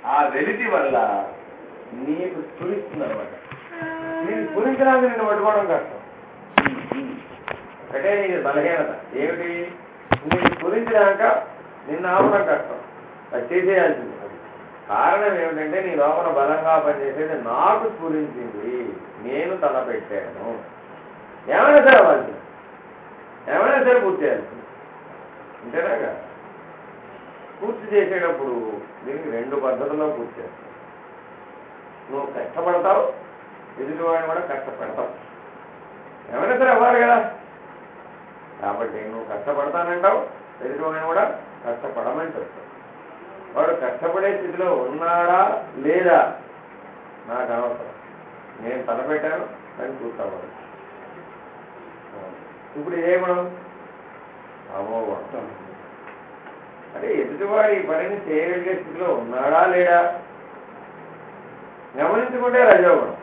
ఆ వెలితి వల్ల నీకు స్ఫురిస్తుంది అనమాట. నీకు స్ఫురించడానికి నిన్ను పట్టుకోవడం కష్టం. అంటే నీకు బలహీనత ఏమిటి? నీకు స్ఫురించడాక నిన్ను ఆపడం కష్టం, అది చేసేయాల్సింది. కారణం ఏమిటంటే నీ లోపల బలంగా పనిచేసేది నాకు స్ఫురించింది, నేను తలపెట్టాను. ఏమైనా సరే అవ్వాల్సింది, ఏమైనా సరే పూర్తి చేయాల్సింది. అంతేనాగా? పూర్తి చేసేటప్పుడు దీనికి 2 పద్ధతుల్లో పూర్తి చేస్తావు. నువ్వు కష్టపడతావు, ఎదుటివాడిని కూడా కష్టపెడతావు. ఏమైనా సరే అవ్వాలి కదా. కాబట్టి నువ్వు కష్టపడతానంటావు, ఎదుటివాడిని కూడా కష్టపడమని చెప్తావు. వాడు కష్టపడే స్థితిలో ఉన్నాడా లేదా నాకు అనవసరం, నేను తలపెట్టాను అని కూర్చోవాలి. ఇప్పుడు ఇదే గుణం తమోగుణం. అంటే ఎదుటివాడు ఈ పనిని చేయగలిగే స్థితిలో ఉన్నాడా లేడా గమనించుకుంటే రజోగుణం.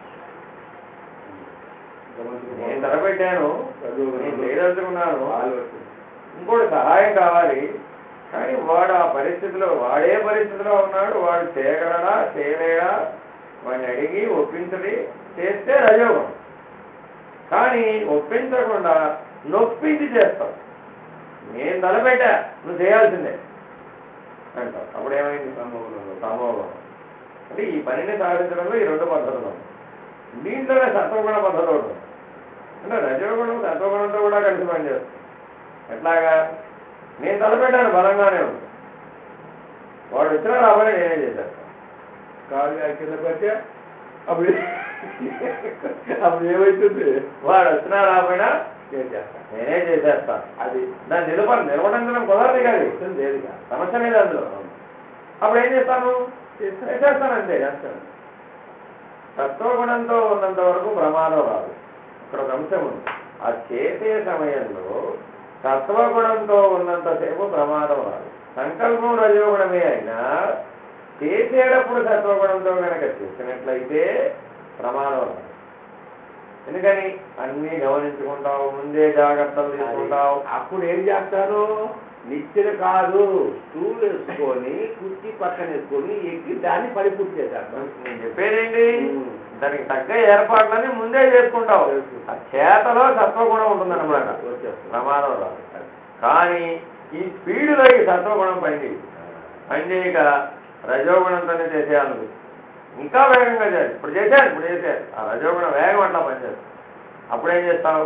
నేను తలపెట్టాను, నేను చేయదలుచుకున్నాను, ఇంకోటి సహాయం కావాలి, కానీ వాడు ఆ పరిస్థితిలో, వాడే పరిస్థితిలో ఉన్నాడు, వాడు చేయగలడా చేయలేడా వాడిని అడిగి ఒప్పించడి చేస్తే రజోగుణం. కానీ ఒప్పించకుండా నొప్పించి చేస్తావు. నేను తలపెట్టా, నువ్వు చేయాల్సిందే అంటావు. అప్పుడు ఏమైంది? తమోగుణం. అంటే ఈ పనిని సాధించడంలో ఈ 2 పద్ధతులు. దీంట్లోనే సత్వగుణ పద్ధతి ఉంటుంది. అంటే రజోగుణం సత్వగుణంతో కూడా కలిసి పనిచేస్తుంది. ఎట్లాగా? నేను తలపెట్టాను, బలంగానే ఉంది, వాడు వచ్చినా రాబోయే నేనే చేసేస్తాను. కాదు కింద పెట్టా అప్పుడు అప్పుడు ఏమవుతుంది? వాడు వచ్చినా రాబోయినా నేనే చేసేస్తాను. అది దాన్ని నిలబడించడం కుదరదు కాదు, లేదుగా, సమస్య లేదు అందులో. అప్పుడు ఏం చేస్తాను? చేసేస్తాను, అంతే చేస్తాను. సత్వగుణంతో ఉన్నంత వరకు ప్రమాదం రాదు. ఇక్కడ ఒక అంశం ఉంది, ఆ చేసే సమయంలో సత్వగుణంతో ఉన్నంతసేపు ప్రమాదం రాదు. సంకల్పం రజోగుణమే అయినా చేసేటప్పుడు సత్వగుణంతో కనుక చేసినట్లయితే ప్రమాదం రాదు. ఎందుకని? అన్నీ గమనించుకుంటావు, ముందే జాగ్రత్తలు తీసుకుంటావు. అప్పుడు ఏం చేస్తారు? నిచ్చెన కాదు, స్టూల్ వేసుకొని కుర్చీ పక్కన వేసుకొని ఎక్కి దాన్ని పరిపూర్తి చేశారు. నేను చెప్పేదేంటి? దానికి తగ్గ ఏర్పాట్లని ముందే చేసుకుంటావు. ఆ చేతలో సత్వగుణం ఉంటుందన్నమాట, ప్రమాదం రాదు. కానీ ఈ స్పీడ్లో ఈ సత్వగుణం పనిచేయక రజోగుణంతోనే చేసేయాలి. ఇంకా వేగంగా చేయాలి. ఇప్పుడు చేశారు ఆ రజోగుణం వేగం అట్లా పనిచేస్తుంది. అప్పుడేం చేస్తావు?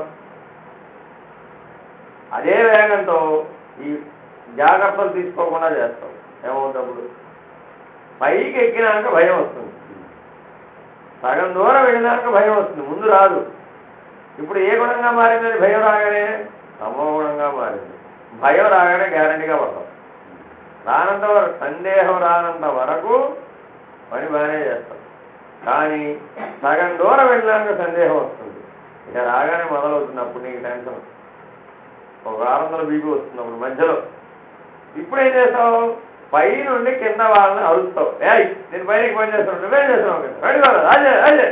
అదే వేగంతో ఈ జాగ్రత్తలు తీసుకోకుండా చేస్తావు. ఏమవుతాప్పుడు? పైకి ఎక్కినాక భయం వస్తుంది, సగం దూరం వెళ్ళినాక భయం వస్తుంది, ముందు రాదు. ఇప్పుడు ఏ గుణంగా మారింది? భయం రాగానే తమోగుణంగా మారింది. భయం రాగానే గ్యారంటీగా పడతాం. రానంత వరకు, సందేహం రానంత వరకు పని బాగానే చేస్తాం. కానీ సగం దూరం వెళ్ళినాక సందేహం వస్తుంది, ఇక రాగానే మొదలవుతుంది. అప్పుడు నీకు టెన్షన్, ఒక వారంలో బీపీ వస్తుంది. అప్పుడు మధ్యలో ఇప్పుడు ఏం చేస్తావు? పై నుండి కింద వాళ్ళని అరుస్తావు. నేను పైనకి పని చేస్తాను, నువ్వేం చేస్తున్నావు? రెడీ వాళ్ళు రాజే.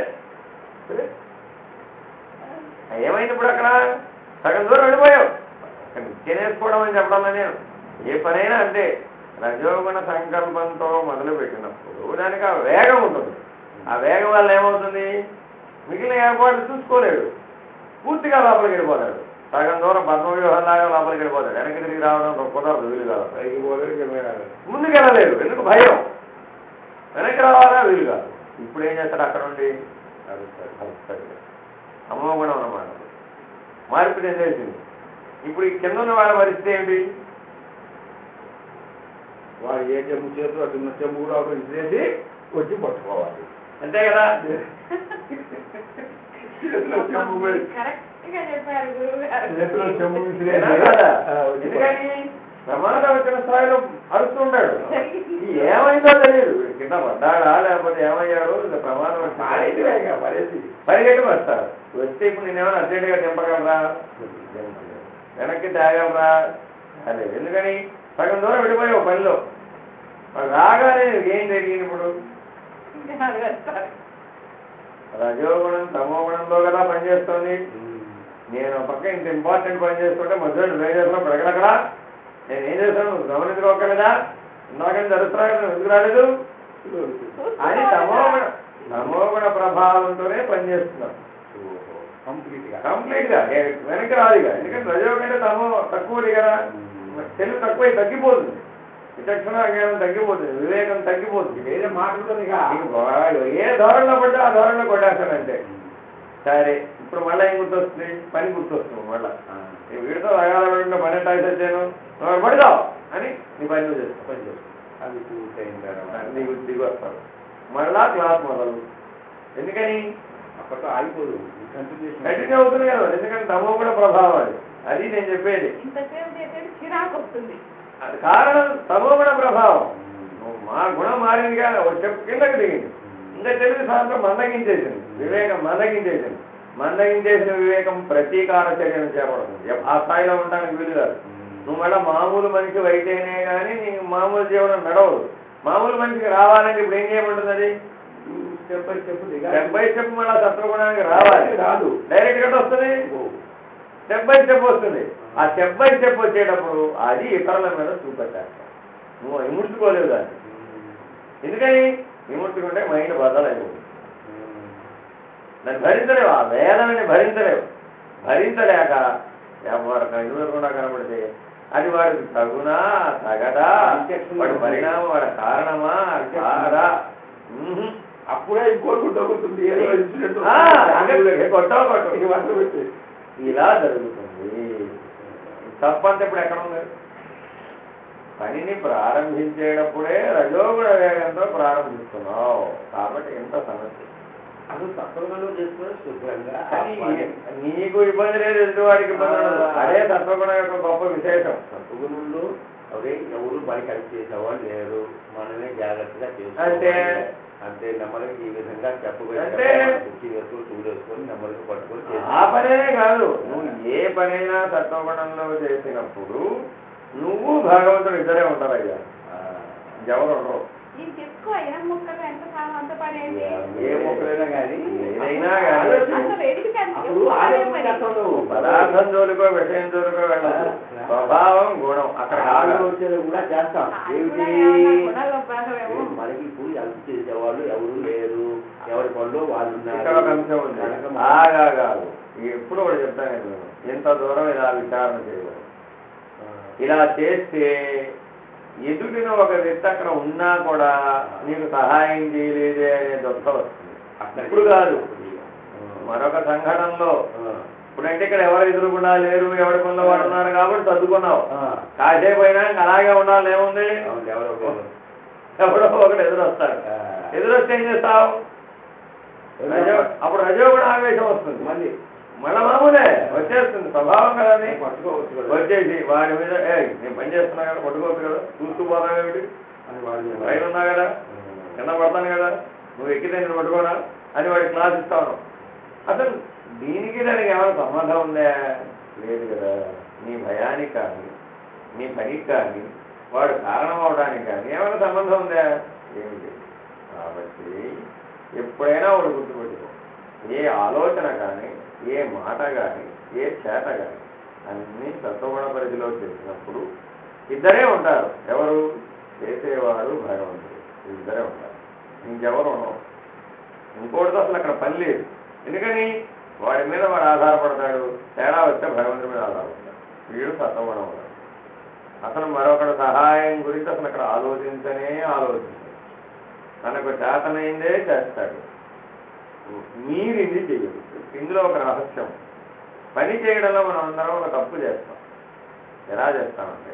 ఏమైంది ఇప్పుడు? అక్కడ సగం దూరం వెళ్ళిపోయావు. అక్కడ నిత్యనేసుకోవడం అని చెప్పడంలో నేను ఏ పనైనా అంతే. రజోగుణ సంకల్పంతో మొదలు పెట్టినప్పుడు దానికి ఆ వేగం ఉంటుంది. ఆ వేగం వల్ల ఏమవుతుంది? మిగిలిన ఏర్పాట్లు చూసుకోలేడు, పూర్తిగా లోపలికి వెళ్ళిపోతాడు. సగం దూరం పద్మవ్యూహంలాగా లోపలికి వెళ్ళిపోతాడు. వెనక్కి తిరిగి రావడం కుదరదు, వీలు కాదు. పైకి పోలేడు, ముందుకు వెళ్ళలేడు. ఎందుకు? భయం. వెనక్కి రావాలా? వీలు కాదు. ఇప్పుడు ఏం చేస్తాడు? అక్కడ నుండి అరుస్తాడు. తమోగుణం అన్నమాట. మార్పు చెందేసింది. ఇప్పుడు ఈ కింద ఉన్న వాళ్ళ పరిస్థితి ఏమిటి? వాడు ఏ చెంబు చేతులు అటు చెంబు కూడా చేసి వచ్చి పట్టుకోవాలి, అంతే కదా. ప్రమాదం వచ్చిన స్థాయిలో అరుస్తుంటాడు. ఏమైందో తెలియదు, కింద పడ్డాడా లేకపోతే ఏమయ్యాడు, ప్రమాదం పరిగెట్టి వస్తాడు. వస్తే ఇప్పుడు నేనేమైనా అర్జెంటుగా దింపగలరా? వెనక్కి తేగలరా? అదే. ఎందుకని? సగం దూరం వెళ్ళిపోయావు పనిలో. రాగానే ఏం జరిగింది? ఇప్పుడు రజోగుణం తమోగుణంలో కదా పనిచేస్తుంది. నేను పక్క ఇంత ఇంపార్టెంట్ పని చేస్తుంటే మధ్యలో మేజర్లో పెరగలకడా? నేను ఏం చేశాను? గమనించుకోగలదా? ఇందాకని జరుగుతున్నా ఎందుకు రాలేదు? పనిచేస్తున్నాం కంప్లీట్ గా వెనక్కి రాదు ఇక. ఎందుకంటే రజోగుణం అంటే తమో తక్కువది కదా, తెలివి తక్కువ తగ్గిపోతుంది, విచక్షణ జ్ఞానం తగ్గిపోతుంది, వివేకం తగ్గిపోతుంది. వేరే మాటలు ఏ ధోరణిలో పడ్డా ఆ ధోరణిలో కొట్టేస్తానంటే సరే. ఇప్పుడు మళ్ళీ ఏం గుర్తొస్తుంది? పని గుర్తొస్తుంది. మళ్ళా వీడితో రగాల పడిన పని ఎట్టాల్సి వచ్చాను, నువ్వు పడదావు అని నీ పని నువ్వు చేస్తావు. పని చేస్తావు, అది పూర్తయిన తర్వాత నీకు దిగి వస్తావు, మళ్ళా క్లాస్ మొదలు. ఎందుకని అప్పట్లో ఆగిపోదు, కంటిన్యూ అవుతుంది కదా. ఎందుకంటే తమో కూడా ప్రభావం అది. అది నేను చెప్పేది. అది కారణం తమో కూడా ప్రభావం. మా గుణం మారింది కదా, ఒక చెప్పు కిందకి దిగింది. ఇంకా తెలివి శాస్త్రం మందగించేసింది, వివేకం మందగించేసింది. మందగించేసిన వివేకం ప్రతీకార చర్యను చేపడుతుంది. ఆ స్థాయిలో ఉండడానికి వీలు కాదు. నువ్వు మళ్ళీ మామూలు మనిషి అయితేనే కానీ నీకు మామూలు జీవనం నడవదు. మామూలు మనిషికి రావాలంటే ఇప్పుడు ఏం చేయమంటుంది? అది స్టెప్ బై స్టెప్ మళ్ళీ సత్వగుణానికి రావాలి. రాదు, డైరెక్ట్ గా వస్తుంది, స్టెప్ బై స్టెప్ వస్తుంది. ఆ స్టెప్ బై స్టెప్ వచ్చేటప్పుడు అది ఇతరుల మీద చూపెట్టేస్తాం. నువ్వు ఇముడ్చుకోలేవు దాన్ని. ఎందుకని? ఇముడ్చుకుంటే మైండ్ బదలైపోతుంది. దాన్ని భరించలేవు, ఆ వేదనని భరించలేవు. భరించలేక ఎవరికి ఎదురుకుండా కనబడితే అది వాడికి తగునా తగదా, వాడి పరిణామం, వాడి కారణమా కాదా, అప్పుడే ఇంకోటి ఇలా జరుగుతుంది. తప్పంతా ఇప్పుడు ఎక్కడ ఉంది? పనిని ప్రారంభించేటప్పుడే రజోగుణ వేగంతో ప్రారంభిస్తున్నావు కాబట్టి ఎంత సమస్య. అసలు సత్వగుణంలో చేసుకుని శుభ్రంగా నీకు ఇబ్బంది లేదు, ఎదుటివాడికి ఇబ్బంది ఉండదు. అదే సత్వగుణం యొక్క గొప్ప విశేషం. సత్వగుణంలో అదే ఎవరు పని కలిసి చేసేవాళ్ళు లేరు, మనమే జాగ్రత్తగా అంటే అంతే నెమ్మదిగా ఈ విధంగా అంటే చూడేసుకొని నెమ్మదిగా పట్టుకొని ఆ పనే కాదు, నువ్వు ఏ పనైనా సత్వగుణంలో చేసినప్పుడు నువ్వు భగవంతుడు ఇద్దరే ఉంటారయ్యా, ఎవరు ఉండరు. ఏ మొక్కలైనా కానీ ఏదైనా కానీ పదార్థం జోలికో విషయం జోలికో వెళ్ళదు. స్వభావం గుణం అక్కడ వచ్చేది కూడా చేస్తాం. ఏమిటి మనకి ఇప్పుడు హెల్ప్ చేసేవాళ్ళు ఎవరు లేరు, ఎవరి పనులు వాళ్ళు ఇక్కడ ఒక అంశం ఉంది. ఆగా కాదు, ఎప్పుడు కూడా చెప్తాను నేను, ఎంత దూరం ఇలా విచారణ చేయగలరు. ఇలా చేస్తే ఎదుటిన ఒక వ్యక్తి అక్కడ ఉన్నా కూడా నీకు సహాయం చేయలేదే అనే దుఃఖం వస్తుంది. ఇప్పుడు కాదు, మరొక సంఘటనలో. ఇప్పుడంటే ఇక్కడ ఎవరు ఎదురుకుండా లేరు, ఎవరి పనులు వాడు ఉన్నారు కాబట్టి సర్దుకున్నావు. కాసేపు అయినా అలాగే ఉండాలి, ఏముంది? ఎవడో ఒకటి ఎదురొస్తాడు. ఎదురొస్తే ఏం చేస్తావు? అప్పుడు రజోగుణ ఆవేశం వస్తుంది. మళ్ళీ మామూలే వచ్చేస్తుంది, స్వభావం కదా. వచ్చేసి వాడి మీద నేను పని చేస్తున్నా కదా, పట్టుకోవచ్చు కదా, చూస్తూ పోతాను ఏమిటి, రైలు ఉన్నా కదా, కింద పడతాను కదా, నువ్వు ఎక్కితే నేను పట్టుకోనా అని వాడికి క్లాస్ ఇస్తాను. అసలు దీనికి దానికి ఏమైనా సంబంధం ఉందా? లేదు కదా. నీ భయానికి కానీ నీ పనికి కానీ వాడు కారణం అవడానికి కానీ ఏమైనా సంబంధం ఉందా? ఏమిటి? కాబట్టి ఎప్పుడైనా వాడు గుర్తుపెట్టుకో, ఏ ఆలోచన కానీ ఏ మాట కానీ ఏ చేత కానీ అన్నీ సత్వగుణ పరిధిలో చేసినప్పుడు ఇద్దరే ఉంటారు. ఎవరు? చేసేవాడు భగవంతుడు, ఇద్దరే ఉంటారు, ఇంకెవరు ఉండవు. ఇంకోటితో అసలు అక్కడ పని లేదు. ఎందుకని? వాడి మీద వాడు ఆధారపడతాడు, తేడా వస్తే భగవంతుడి మీద ఆధారపడతాడు. వీడు సత్వగుణం ఉన్నాడు. అసలు మరొకటి సహాయం గురించి అసలు అక్కడ ఆలోచించనే ఆలోచించాడు. తనకు చేతనైందే చేస్తాడు, మీరింది చేయదు. ఇందులో ఒక రహస్యం, పని చేయడంలో మనం అందరం ఒక తప్పు చేస్తాం. ఎలా చేస్తామంటే,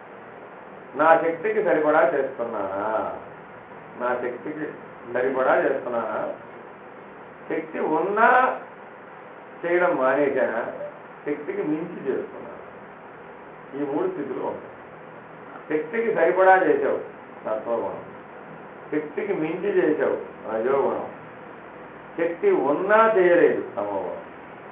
నా శక్తికి సరిపడా చేస్తున్నానా, నా శక్తికి సరిపడా చేస్తున్నానా, శక్తి ఉన్నా చేయడం మానేశానా, శక్తికి మించి చేస్తున్నాను. ఈ మూడు స్థితులు ఉంటాయి. శక్తికి సరిపడా చేసావు సత్వగుణం, శక్తికి మించి చేసావు రజోగుణం, శక్తి ఉన్నా చేయలేదు తమోగుణం.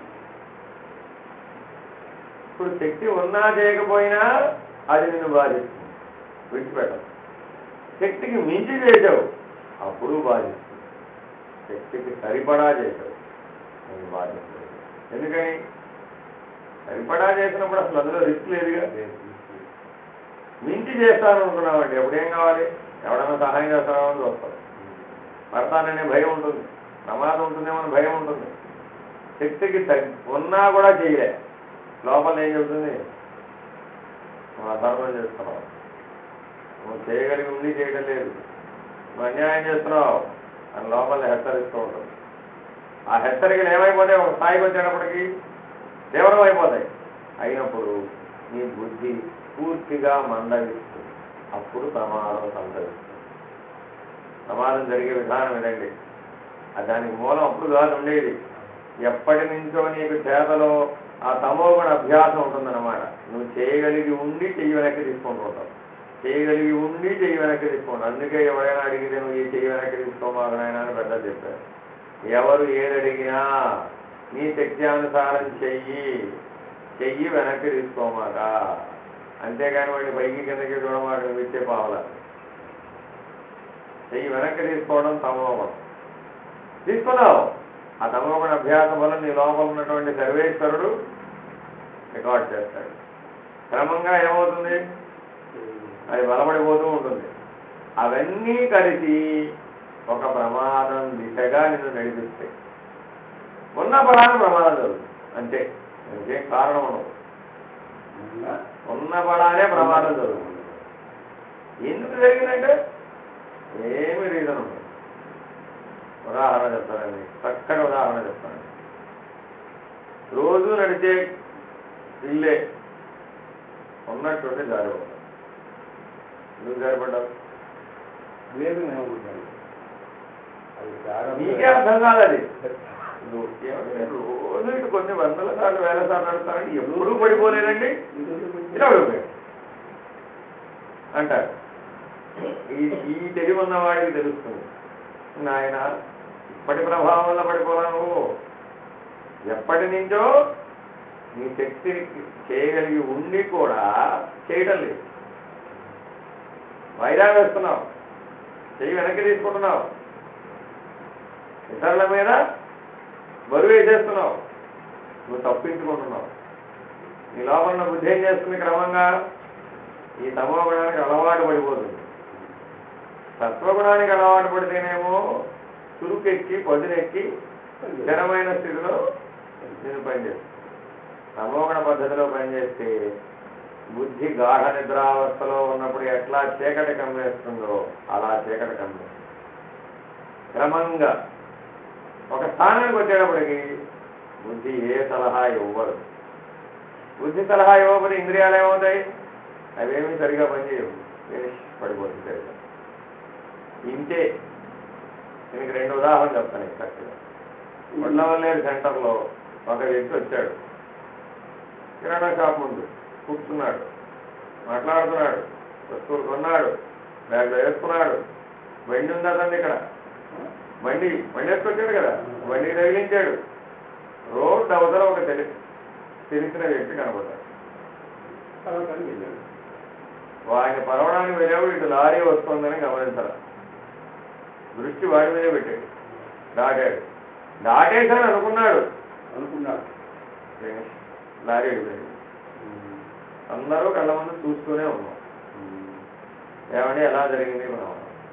ఇప్పుడు శక్తి ఉన్నా చేయకపోయినా అది నిన్ను బాధిస్తుంది, విడిచిపెట్టదు. శక్తికి మించి చేసావు అప్పుడు బాధిస్తుంది. శక్తికి సరిపడా చేసావు నేను బాధిస్తుంది. ఎందుకని? సరిపడా చేసినప్పుడు అసలు అందులో రిస్క్ లేదుగా. మించి చేస్తాను అనుకున్నామంటే ఎప్పుడేం కావాలి? ఎవడన్నా సహాయం చేస్తామని వస్తాడు, పడతాననే భయం ఉంటుంది. ప్రమాదం ఉంటుందేమో అని భయం ఉంటుంది. శక్తికి ఉన్నా కూడా చేయలే. లోపల ఏం చెబుతుంది? నువ్వు అధర్మం చేస్తున్నావు, నువ్వు చేయగలిగి ఉండి చేయడం లేదు, నువ్వు అన్యాయం చేస్తున్నావు అని లోపల హెచ్చరిస్తూ ఉంటుంది. ఆ హెచ్చరికలు ఏమైపోతాయి? ఒక స్థాయికి వచ్చేటప్పటికి తీవ్రం అయిపోతాయి. అయినప్పుడు నీ బుద్ధి పూర్తిగా మందగిస్తుంది. అప్పుడు ప్రమాదం సంభవిస్తుంది. ప్రమాదం జరిగే విధానం ఇదండి. దానికి మూలం అప్పుడు కాదు ఉండేది. ఎప్పటి నుంచో నీకు చేతలో ఆ తమోగుణ అభ్యాసం ఉంటుందన్నమాట. నువ్వు చేయగలిగి ఉండి చెయ్యి వెనక్కి తీసుకుంటూ ఉంటావు, చేయగలిగి ఉండి చెయ్యి వెనక్కి తీసుకుంటావు. అందుకే ఎవరైనా అడిగితే నువ్వు ఈ చెయ్యి వెనక్కి తీసుకోమాకనైనా అని పెద్ద చెప్పారు. ఎవరు ఏదడిగినా నీ శక్త్యానుసారం చెయ్యి వెనక్కి తీసుకోమాక. అంతేగాని వాడిని పైకి కిందకి చూడమాట. నువ్వు ఇచ్చే పావలా చెయ్యి వెనక్కి తీసుకోవడం తమోగుణం. తీసుకున్నావు. ఆ తమోగుణ అభ్యాసం వల్ల నీ లోపల ఉన్నటువంటి సర్వేశ్వరుడు రికార్డ్ చేస్తాడు. క్రమంగా ఏమవుతుంది? అది బలపడిపోతూ ఉంటుంది. అవన్నీ కలిసి ఒక ప్రమాదం దిశగా నిన్ను నడిపిస్తాయి. ఉన్న పడాన్ని ప్రమాదం జరుగుతుంది అంతే. ఇంకేం కారణం ఉండదు. ఉన్న పడానే ప్రమాదం జరుగుతుంది. ఎందుకు జరిగిందంటే ఏమి రీజన్ ఉండదు. ఉదాహరణ చెప్తానండి, చక్కటి ఉదాహరణ చెప్తానండి. రోజు నడిచే ఇల్లే ఉన్నట్టుండి జారిపడ్డావు. ఎందుకు జారిపడ్డావు? నీకే అర్థం కాదు. అది రోజు ఇటు కొన్ని వందల సార్లు వేల సార్లు నడుస్తానండి, ఎప్పుడూ పడిపోలేదండి, ఇలా పడిపోయాడు అంటారు. ఈ తెలివి ఉన్న వాడికి తెలుస్తుంది, నాయన ఇప్పటి ప్రభావం వల్ల పడిపోలా నువ్వు. ఎప్పటి నుంచో నీ శక్తిని చేయగలిగి ఉండి కూడా చేయడం లేదు. వైరా వేస్తున్నావు, చెయ్యి వెనక్కి తీసుకుంటున్నావు, ఇతరుల మీద బరువు వేసేస్తున్నావు, నువ్వు తప్పించుకుంటున్నావు. నీ లోపల బుద్ధి ఏం చేస్తుంది? క్రమంగా ఈ తమోగుణానికి అలవాటు పడిపోతుంది. సత్వగుణానికి అలవాటు పడితేనేమో చురుకెక్కి పొద్దునెక్కి స్థిరమైన స్థితిలో నేను పనిచేస్తాను. తమోగుణ పద్ధతిలో పనిచేస్తే బుద్ధి గాఢ నిద్రావస్థలో ఉన్నప్పుడు ఎట్లా చీకటి కమ్మేస్తుందో అలా చీకటి కమ్మేస్తుంది. క్రమంగా ఒక స్థానానికి వచ్చేటప్పటికి బుద్ధి ఏ సలహా ఇవ్వదు. బుద్ధి సలహా ఇవ్వకపోతే ఇంద్రియాలు ఏమవుతాయి? అవేమీ సరిగా పనిచేయవు, పడిపోతుంది. ఇంతే. దీనికి 2 ఉదాహరణలు చెప్తాను కరెక్ట్గా. కొండవల్లేరు సెంటర్లో ఒక వ్యక్తి వచ్చాడు. కిరాణా షాప్ ముందు కూర్చున్నాడు, మాట్లాడుతున్నాడు, వస్తువులు కొన్నాడు, బ్యాగ్లో వేసుకున్నాడు. బండి ఉంది అతన్ని ఇక్కడ, బండి వేసుకొచ్చాడు కదా, బండికి తగిలించాడు. రోడ్డు అవతల ఒక తెలిసిన వ్యక్తి కనబడ్డాడు. వాడిని పరవడానికి వెళ్ళేవాడు ఇటు లారీ వస్తుందని గమనించాలి. దృష్టి వాడి మీదే పెట్టాడు. దాటేశాను అనుకున్నాడు. లారీ వెళ్ళిపోయాడు. అందరూ కళ్ళ ముందు చూస్తూనే ఉన్నాం. ఏమంటే ఎలా జరిగింది మనం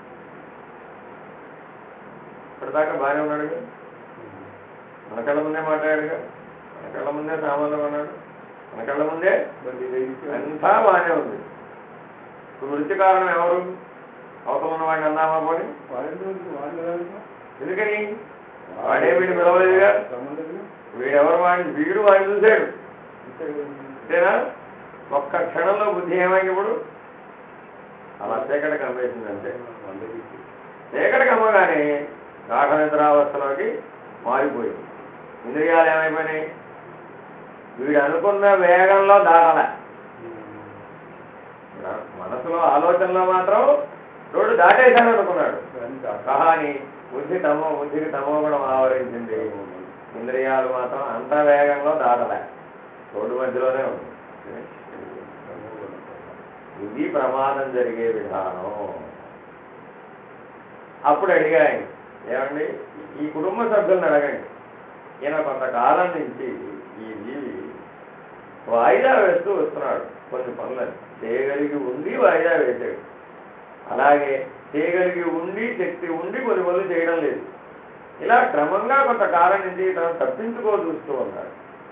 ఇప్పటిదాకా బాగానే ఉన్నాడుగా, మన కళ్ళ ముందే మాట్లాడాడుగా, మన కళ్ళ ముందే సామాన్లు కొన్నాడు, మన కళ్ళ ముందే అంతా బాగానే ఉంది. ఇప్పుడు మృతి కారణం ఎవరు? అవసరం ఉన్న వాడిని అన్నామా పోనీ? ఎందుకని? వాడే వీడిని పిలవలేదుగా. వీడెవరు? వీడు వాడిని చూశాడు అంతేనా? ఒక్క క్షణంలో బుద్ధి ఏమైంది? ఇప్పుడు అలా చీకటి కమ్మేసింది అంతే. చీకటి కమ్మగానే గాఢ నిద్రావస్థలోకి మారిపోయింది. ఇంద్రియాలు ఏమైపోయినాయి? వీడు అనుకున్న వేగంలో దాటలే. మనసులో ఆలోచనలో మాత్రం రోడ్డు దాటేశాను అనుకున్నాడు. కానీ బుద్ధికి తమోగుణం ఆవరించింది. ఇంద్రియాలు మాత్రం అంత వేగంలో దాటలే, రోడ్డు మధ్యలోనే ఉంది. ఇది ప్రమాదం జరిగే విధానం. అప్పుడు అడిగాయి, ఏమండి ఈ కుటుంబ సభ్యులను అడగండి, ఈయన కొంతకాలం నుంచి ఈ జీవి వాయిదా వేస్తూ వస్తున్నాడు. కొన్ని పనులని చేయగలిగి ఉండి వాయిదా వేసాడు. అలాగే చేయగలిగి ఉండి శక్తి ఉండి కొన్ని పనులు చేయడం లేదు. ఇలా క్రమంగా కొంతకాలం నుంచి తను తప్పించుకో చూస్తూ ఉన్నాడు.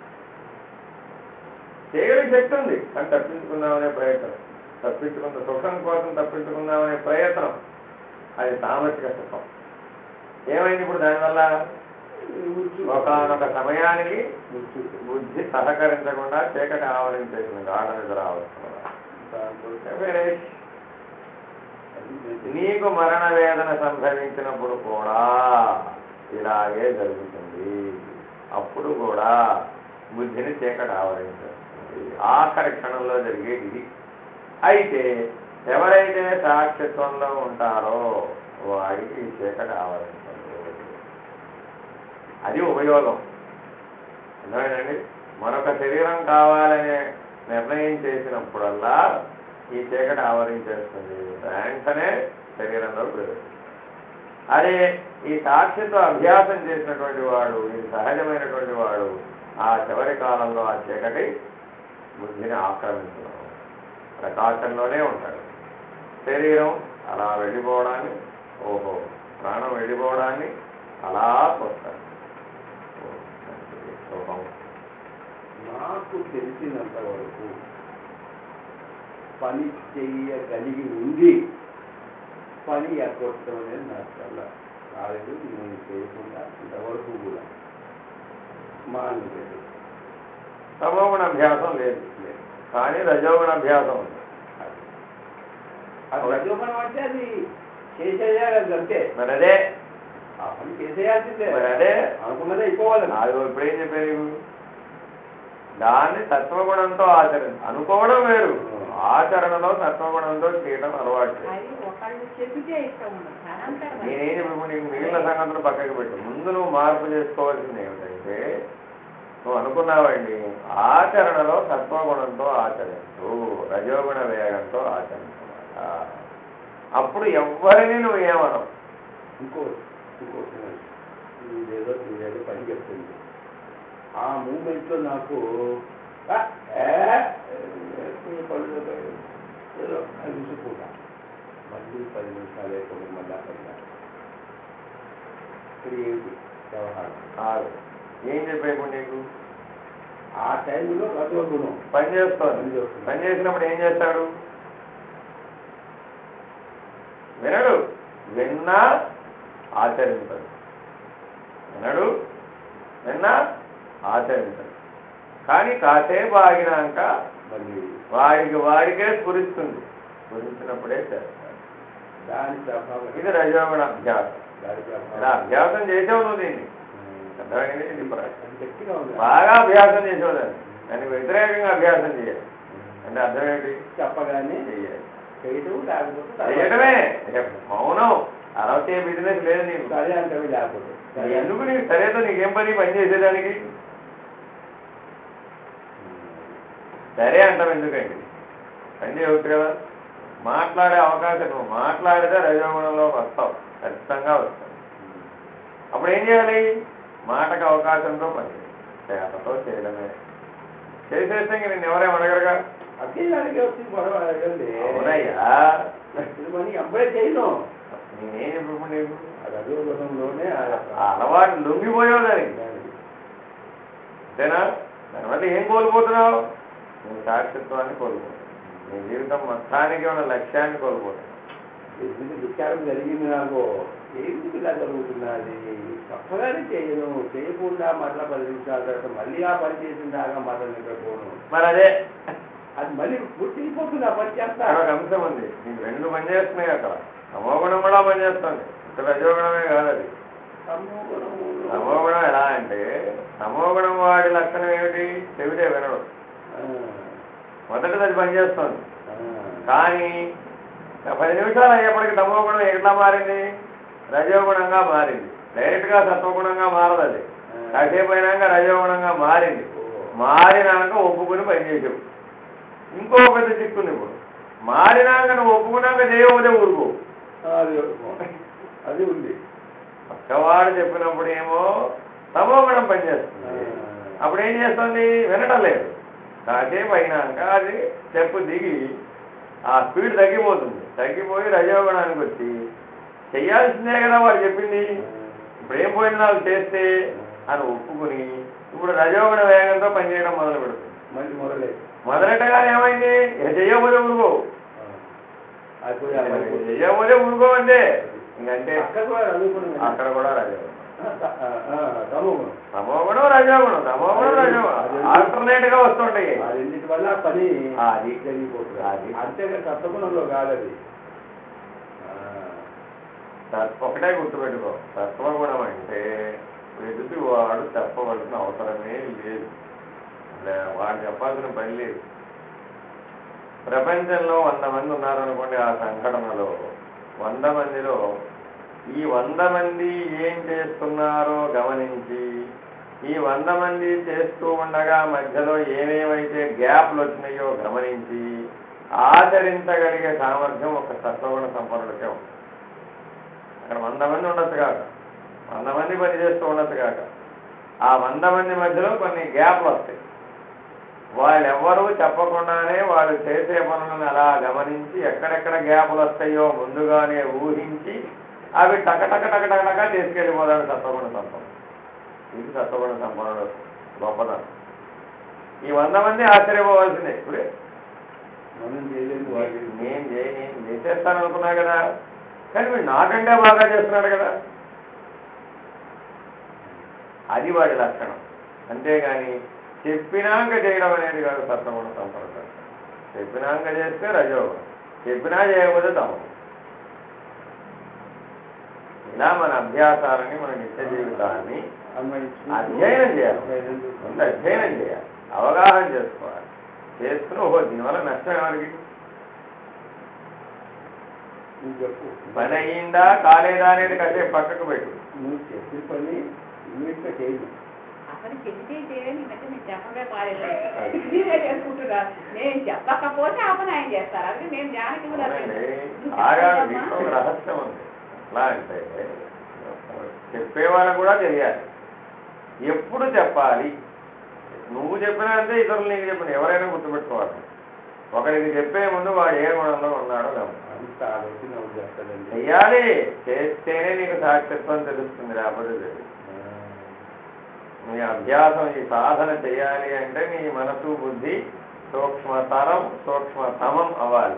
చేయగలిగే శక్తి ఉంది, కానీ తప్పించుకుందామనే ప్రయత్నం, సుఖం కోసం తప్పించుకుందామనే ప్రయత్నం, అది తామసిక సుఖం. ఏమైంది ఇప్పుడు దానివల్ల? ఒకనొక సమయానికి బుద్ధి సహకరించకుండా చీకటి ఆవరించేసింది, గాఢ నిద్ర ఆవరిస్తున్నదా. నీకు మరణ వేదన సంభవించినప్పుడు కూడా ఇలాగే జరుగుతుంది. అప్పుడు కూడా బుద్ధిని చీకటి ఆవరించేస్తుంది, ఆఖరి క్షణంలో జరిగేది ఇది. అయితే ఎవరైతే సాక్షిత్వంలో ఉంటారో వాడికి ఈ చీకటి ఆవరించదు. అది ఉపయోగం. అర్థమైందండి? మరొక శరీరం కావాలనే నిర్ణయం చేసినప్పుడల్లా ఈ చీకటి ఆవరించేస్తుంది, వెంటనే శరీరంలో ప్రవేశిస్తుంది. అదే ఈ సాక్షిత్వ అభ్యాసం చేసినటువంటి వాడు, ఇది సహజమైనటువంటి వాడు, ఆ చివరి కాలంలో ఆ చీకటి బుద్ధిని ఆక్రమించడం, ప్రకాశంలోనే ఉంటాడు. శరీరం అలా వెళ్ళిపోవడాన్ని, ప్రాణం వెళ్ళిపోవడాన్ని అలా చూస్తాడు. నాకు తెలిసినంత వరకు పని చేయగలిగి ఉంది, పని ఎక్కొట్టడం అనేది నాకు చాలా రాలేదు. నేను చేయకుండా ఇంతవరకు కూడా మానలేదు. తమోగుణ అభ్యాసం లేదు, కానీ రజోగుణ అభ్యాసం ఉంది. అది రజోగుణం అంటే అది చేసేయాలి అంతే. మరి అదే ఆ పని చేసేయాల్సిందే. మరి అదే అనుకున్నదే అయిపోవాలి. అది ఇప్పుడేం చెప్పారు? దాన్ని సత్వగుణంతో అనుకోవడం వేరు, ఆచరణలో సత్వగుణంతో చేయడం అలవాటు. నేనేం చెప్పి నీకు మిగిలిన సంగతులు పక్కకి పెట్టు. ముందు నువ్వు మార్పు చేసుకోవాల్సింది ఏమిటంటే, నువ్వు అనుకున్నావండి ఆచరణలో సత్వగుణంతో ఆచరించు, రజోగుణ వేగంతో ఆచరించమాట. అప్పుడు ఎవరిని నువ్వు ఏమనవు. ఇంకోటి ఇదేదో పని చెప్తుంది. ఆ మూమెంట్లో నాకు చూసుకుంటా, మళ్ళీ 10 నిమిషాలు అయిపోయి మళ్ళీ పడినా. ఇక్కడ ఏంటి వ్యవహారం? ఏం చెప్పేప్పుడు నీకు ఆ టైంలో రజోగుణం పనిచేస్తుంది. పని చేసినప్పుడు ఏం చేస్తాడు? వినడు, విన్నా ఆచరించడు. వినడు, విన్నా ఆచరించడు. కానీ కాసేపు ఆగినాక వాడికే స్ఫురిస్తుంది. స్ఫురించినప్పుడే చేస్తాడు. దాని ప్రభావం ఇది రజోగుణ అభ్యాసం. ఇలా అభ్యాసం చేసావు నువ్వు దీన్ని, అర్థమైంది? బాగా అభ్యాసం చేసావు దాన్ని, దానికి వ్యతిరేకంగా అభ్యాసం చేయాలి. అంటే అర్థం ఏంటి? చెప్పగానే చెయ్యాలి, చేయటమే మౌనం. అరవతే బిజినెస్ లేదు నీకు. సరే అంటే లేకపోతే ఎందుకు నీకు సరేతో నీకేం పని చేసేదానికి? సరే అంటాం ఎందుకండి? పని చేయవచ్చు కదా. మాట్లాడే అవకాశం, నువ్వు మాట్లాడితే రజోగుణంలో వస్తావు, ఖచ్చితంగా వస్తావు. అప్పుడు ఏం చేయాలి? మాటకు అవకాశంతో పని, చేతతో చేయడమే. చేసేస్తే ఇంక నేను ఎవరేం అడగరుగా. అవునయ్యా, అప్పుడే చేయను. నేనేం చెప్పు నీకు? రజోగుణంలోనే అలవాటు లొంగిపోయావు దానికి, అంతేనా? దానివల్ల ఏం కోల్పోతున్నావు? నీ సాక్షిత్వాన్ని కోల్పోతున్నావు, నీ జీవితం మొత్తానికి ఉన్న లక్ష్యాన్ని కోల్పోతున్నావు. విచారం జరిగింది నాకు, ఎందుకు ఇలా జరుగుతున్నది? తప్పగానే చేయను, చేయకుండా మరలా 10 నిమిషాల తర్వాత మళ్ళీ ఆ పని చేసిన దాకా మరల నిద్రపోను. మరి అదే అది మళ్ళీ గుర్తిపోతుంది. ఆ పని చేస్తా. ఒక అంశం ఉంది, నీకు 2 పని చేస్తున్నాయి అక్కడ. తమోగుణం కూడా పనిచేస్తుంది, ఇక్కడ రజోగుణమే కాదు. అది తమోగుణం ఎలా అంటే, తమోగుణం వాడి లక్షణం ఏమిటి? చెవిటే వినడం. మొదటిది అది పనిచేస్తుంది, కానీ 10 నిమిషాలు అయ్యేప్పటికి తమోగుణం ఎట్లా మారింది? రజోగుణంగా మారింది. డైరెక్ట్గా సత్వగుణంగా మారదు. అది కాసేపు అయినాక రజోగుణంగా మారింది. మారినాక ఒప్పుకుని పనిచేసావు. ఇంకో పెద్ద చిక్కుంది ఇప్పుడు, మారినాక నువ్వు ఒప్పుకున్నాక చేయకపోతే ఊరుకో. అది ఉంది. పక్కవాడు చెప్పినప్పుడు ఏమో తమోగుణం పనిచేస్తుంది. అప్పుడు ఏం చేస్తుంది? వినటం లేదు. కాసేపు అయినాక అది స్టెప్ దిగి ఆ స్పీడ్ తగ్గిపోతుంది. తగ్గిపోయి రజోగుణానికి వచ్చి చెయ్యాల్సిందే కదా వాడు చెప్పింది. ఇప్పుడు ఏం పోయినాలు చేస్తే అని ఒప్పుకుని ఇప్పుడు రజోగుణ వేగంతో పనిచేయడం మొదలు పెడుతుంది. మళ్ళీ మొదలెట్టగానే ఏమైంది, ఇక చెయ్యబోదే ఉడుకో, చెయ్యబోదే ఉడుకో అంటే ఇంకంటే అక్కడ కూడా రజోగుణం, తమోగుణం రజోగుణం, తమోగుణం రజోగుణం ఆల్టర్నేట్ గా వస్తుంటాయి. రెండింటి వల్ల పని అది జరిగిపోతుంది. అంతేగా సత్వగుణంలో కాదది. ఒకటే గుర్తుపెట్టుకో, సత్వగుణం అంటే ఎదుటి వాడు చెప్పవలసిన అవసరమే లేదు, వాడు చెప్పాల్సిన పని లేదు. ప్రపంచంలో 100 మంది ఉన్నారనుకోండి, ఆ సంఘటనలో 100 మందిలో ఈ 100 మంది ఏం చేస్తున్నారో గమనించి, ఈ 100 మంది చేస్తూ ఉండగా మధ్యలో ఏమేమైతే గ్యాప్లు వచ్చినాయో గమనించి ఆచరించగలిగే సామర్థ్యం ఒక సత్వగుణ సంపన్నుడికే ఉంది. అక్కడ 100 మంది ఉండొచ్చు కాక, 100 మంది పని చేస్తూ ఉండొచ్చు కాక, ఆ 100 మంది మధ్యలో కొన్ని గ్యాప్లు వస్తాయి. వాళ్ళెవ్వరూ చెప్పకుండానే వాళ్ళు చేసే పనులను అలా గమనించి ఎక్కడెక్కడ గ్యాపులు వస్తాయో ముందుగానే ఊహించి అవి టక తీసుకెళ్ళిపోతాడు సత్వగుణ సంపన్నుడు. ఇది సత్వగుణ సంపన్నుడు గొప్పదనం. ఈ 100 మంది ఆశ్చర్యపోవాల్సిందే. ఇప్పుడే నేను చేసేస్తాను అనుకున్నా కదా, కానీ వీడు నాకంటే బాగా చేస్తున్నాడు కదా, అది వాడి లక్షణం. అంతేగాని చెప్పినాక చేయడం అనేది కాదు సత్వగుణ సంపన్నుడు. చెప్పినాక చేస్తే రజోగుణం, చెప్పినా చేయకపోతే తమగుణం. ఇలా మన అభ్యాసాలని, మన నిత్య జీవితాన్ని అధ్యయనం చేయాలి, ముందు అధ్యయనం చేయాలి, అవగాహన చేసుకోవాలి. చేసుకుని దీనివల్ల నష్టం ఎవరికి? పని అయ్యిందా కాలేదా అనేది కాసేపు పక్కకు పెట్టు. నువ్వు చెప్పిన పని ఇమీడియట్గా చేయదు. అసలు చెప్తే చేయని నేను చెప్పగా చేసుకుంటున్నా. నేను చెప్పకపోతే ఆ పని ఆయన చేస్తారు. అది నేను జానకి కూడా రహస్యం ఉంది. ఎట్లా అంటే చెప్పేవాళ్ళకు కూడా తెలియాలి ఎప్పుడు చెప్పాలి. నువ్వు చెప్పినా అంతే, ఇతరులు నీకు చెప్పిన ఎవరైనా గుర్తుపెట్టుకోవాలి. ఒకరికి చెప్పే ముందు వాడు ఏ గుణంలో ఉన్నాడో చెయ్యాలి. చేస్తేనే నీకు సాక్షిత్వం తెలుస్తుంది, లేకపోతే తెలియదు. నీ అభ్యాసం, ఈ సాధన చేయాలి అంటే నీ మనసు బుద్ధి సూక్ష్మతమం అవ్వాలి,